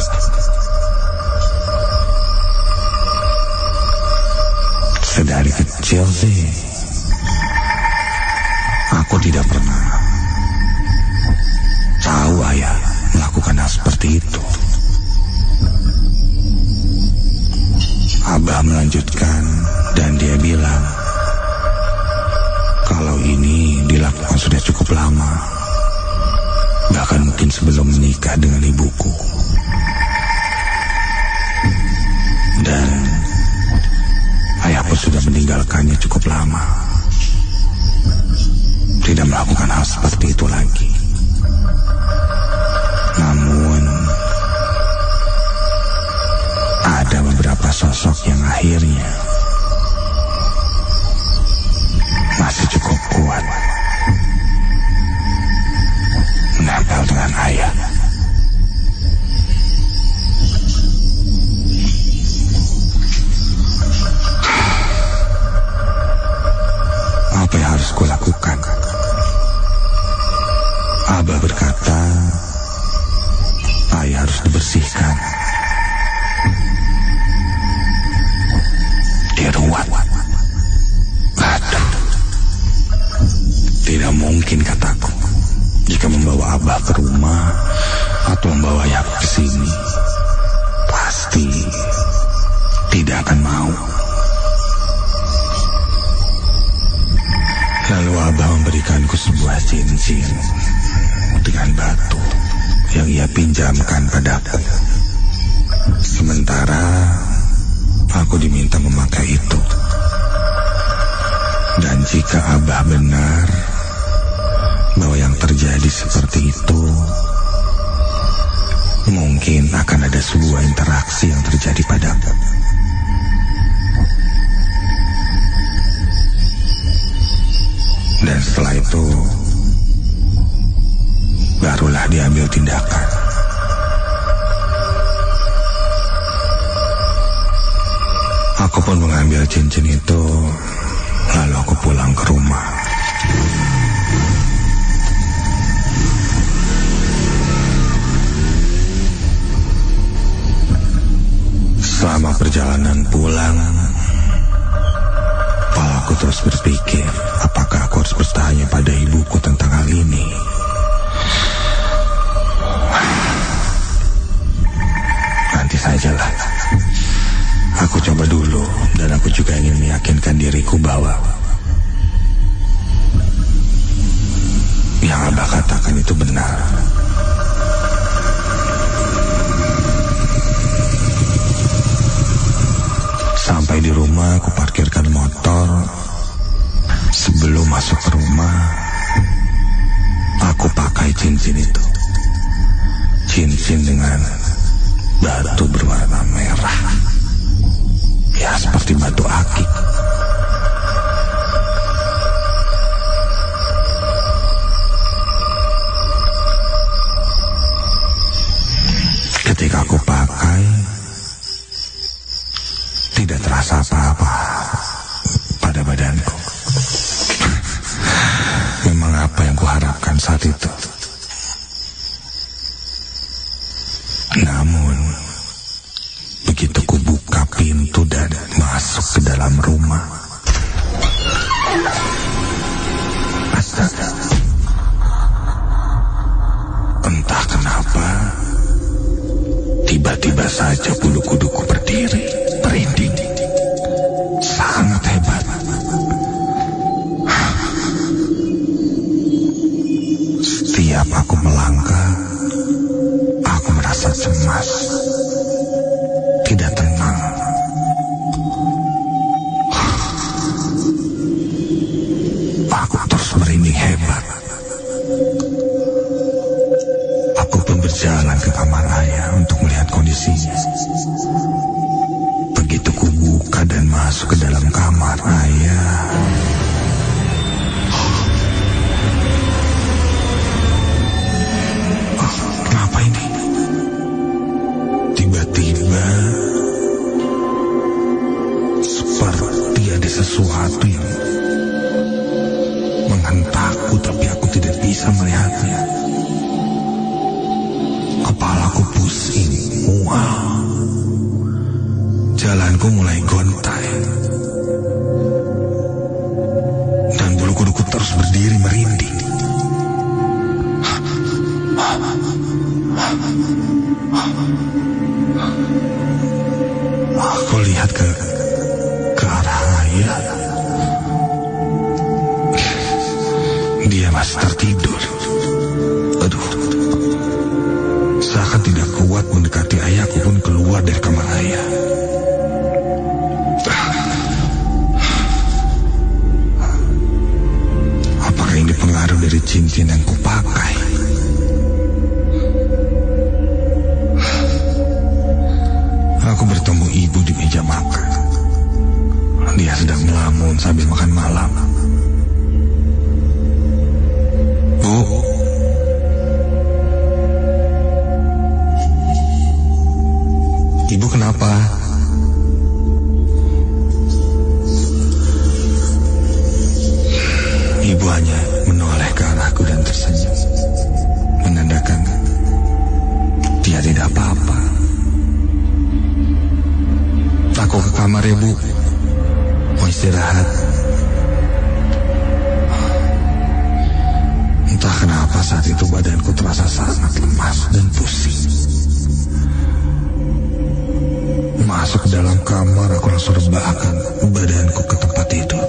Sedari kecil sih, aku tidak pernah tahu ayah melakukan hal seperti itu. Abah melanjutkan dan dia bilang kalau ini dilakukan sudah cukup lama, bahkan mungkin sebelum menikah dengan ibuku. Dan ayahku sudah meninggalkannya cukup lama, tidak melakukan hal seperti itu lagi. Namun ada beberapa sosok yang akhirnya masih cukup kuat menempel dengan ayah. Apa yang harus kulakukan? Abah berkata, ayah harus dibersihkan, diruat. Aduh, tidak mungkin kataku. Jika membawa abah ke rumah atau membawa ayahku ke sini, pasti tidak akan mau. Lalu abah memberikanku sebuah cincin dengan batu yang ia pinjamkan padaku. Sementara aku diminta memakai itu. Dan jika abah benar bahwa yang terjadi seperti itu, mungkin akan ada sebuah interaksi yang terjadi padaku. Dan setelah itu barulah diambil tindakan. Aku pun mengambil cincin itu, lalu aku pulang ke rumah. Selama perjalanan pulang, kepalaku terus berpikir, apakah aku harus bertanya pada ibuku tentang hal ini? Nanti sajalah. aku juga ingin meyakinkan diriku bahwa yang Abah katakan itu benar. Sampai di rumah aku parkirkan motor. Sebelum masuk ke rumah, aku pakai cincin itu. Cincin dengan batu berwarna merah. Ya, seperti batu akik. Ketika aku pakai, tidak terasa apa-apa pada badanku. Memang apa yang kuharapkan saat itu. Namun, begitu ku buka pintu dan masuk ke dalam rumah, astaga, entah kenapa tiba-tiba saja bulu kuduku berdiri, merinding, sangat hebat. Setiap aku melangkah, aku merasa cemas, tidak tenang. Aku terus merinding hebat. Aku pun berjalan ke kamar ayah untuk melihat kondisinya. Begitu ku buka dan masuk ke dalam kamar ayah, kenapa ini? Tiba-tiba seperti ada sesuatu yang menghentakku, tapi aku tidak bisa melihatnya. Kepalaku pusing, mual. Jalanku mulai gontai. Dan bulu kuduku terus berdiri merinding. Aku lihat ke arah ayah. Dia masih tertidur. Aduh, seakan tidak kuat mendekati ayahku pun keluar dari kamar ayah. Apakah ini pengaruh dari cincin yang kupakai? Aku bertemu ibu di meja makan. Dia sedang melamun sambil makan malam. Bu, ibu kenapa? Ibu hanya menoleh ke arahku dan tersenyum, menandakan dia tidak apa-apa. Aku ke kamar ya, Bu. Mau istirahat. Entah kenapa saat itu badanku terasa sangat lemas dan pusing. Masuk ke dalam kamar, aku langsung rebahkan badanku ke tempat tidur.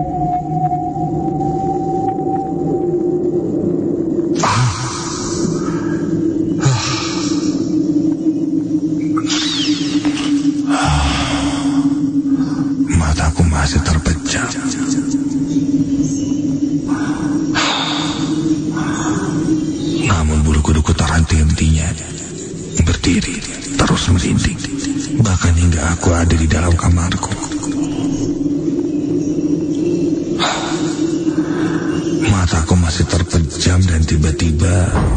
Mataku masih terpejam. Namun bulu kuduku tak henti-hentinya berdiri, terus merinding. Bahkan hingga aku ada di dalam kamarku. Mataku masih terpejam dan tiba-tiba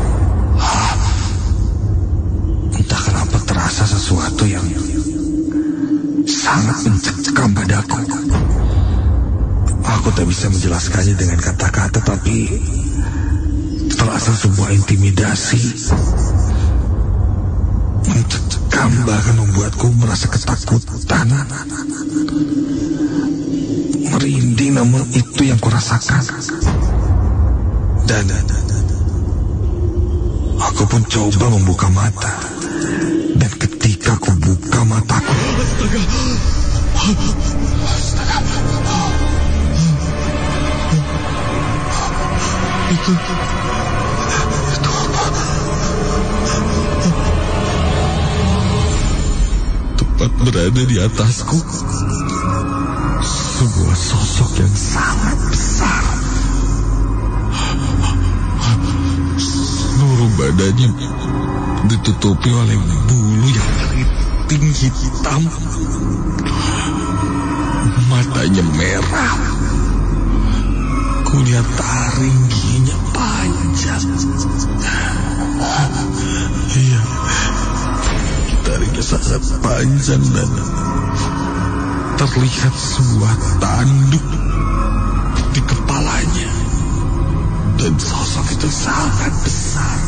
entah kenapa terasa sesuatu yang sangat mencekam padaku. Aku tak bisa menjelaskannya dengan kata-kata, tapi terasa sebuah intimidasi. Mencekam bahkan membuatku merasa ketakutan. Merinding, namun itu yang kurasakan. Dan aku pun coba membuka mata. Dan ketika aku buka mataku, Itu apa? Tepat berada di atasku, sebuah sosok yang sangat besar. Seluruh badannya ditutupi oleh bulu yang keriting hitam. Matanya merah. Kulihat taring giginya panjang. Iya, taringnya sangat panjang dan terlihat sebuah tanduk di kepalanya. Dan sosok itu sangat besar.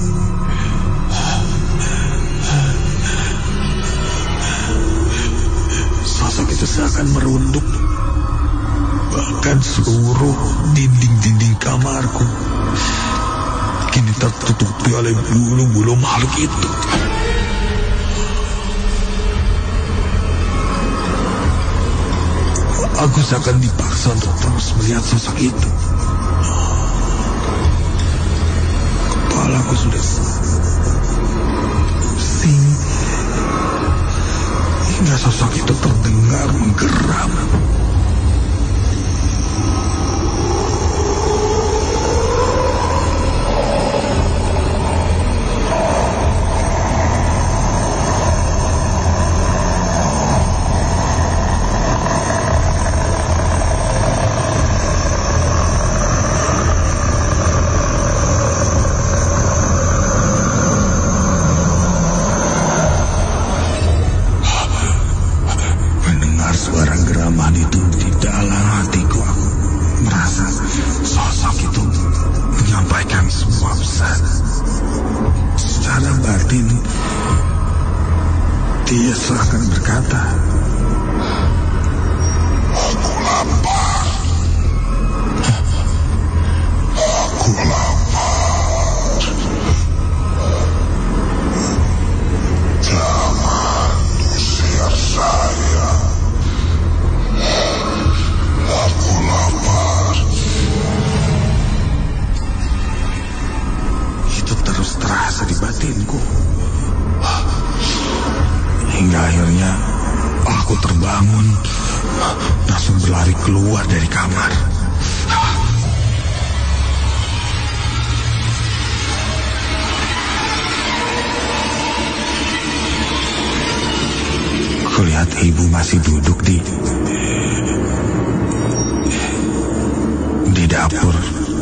Sosok itu seakan merunduk. Bahkan seluruh dinding-dinding kamarku kini tertutupi oleh bulu-bulu makhluk itu. Aku seakan dipaksa untuk terus melihat sosok itu. Kepalaku sudah pusing hingga sosok itu terdengar menggeram. Dia seakan berkata, "Aku lapar. Aku lapar. Jangan usir saya. Aku lapar." Itu terus terasa di batinku. Hingga akhirnya aku terbangun, langsung berlari keluar dari kamar. Kulihat ibu masih duduk di dapur.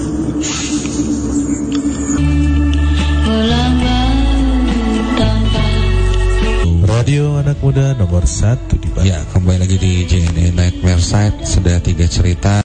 Radio anak muda nomor 1 di Bandung. Ya, kembali lagi di JNE Nightmare Side. Sudah 3 cerita.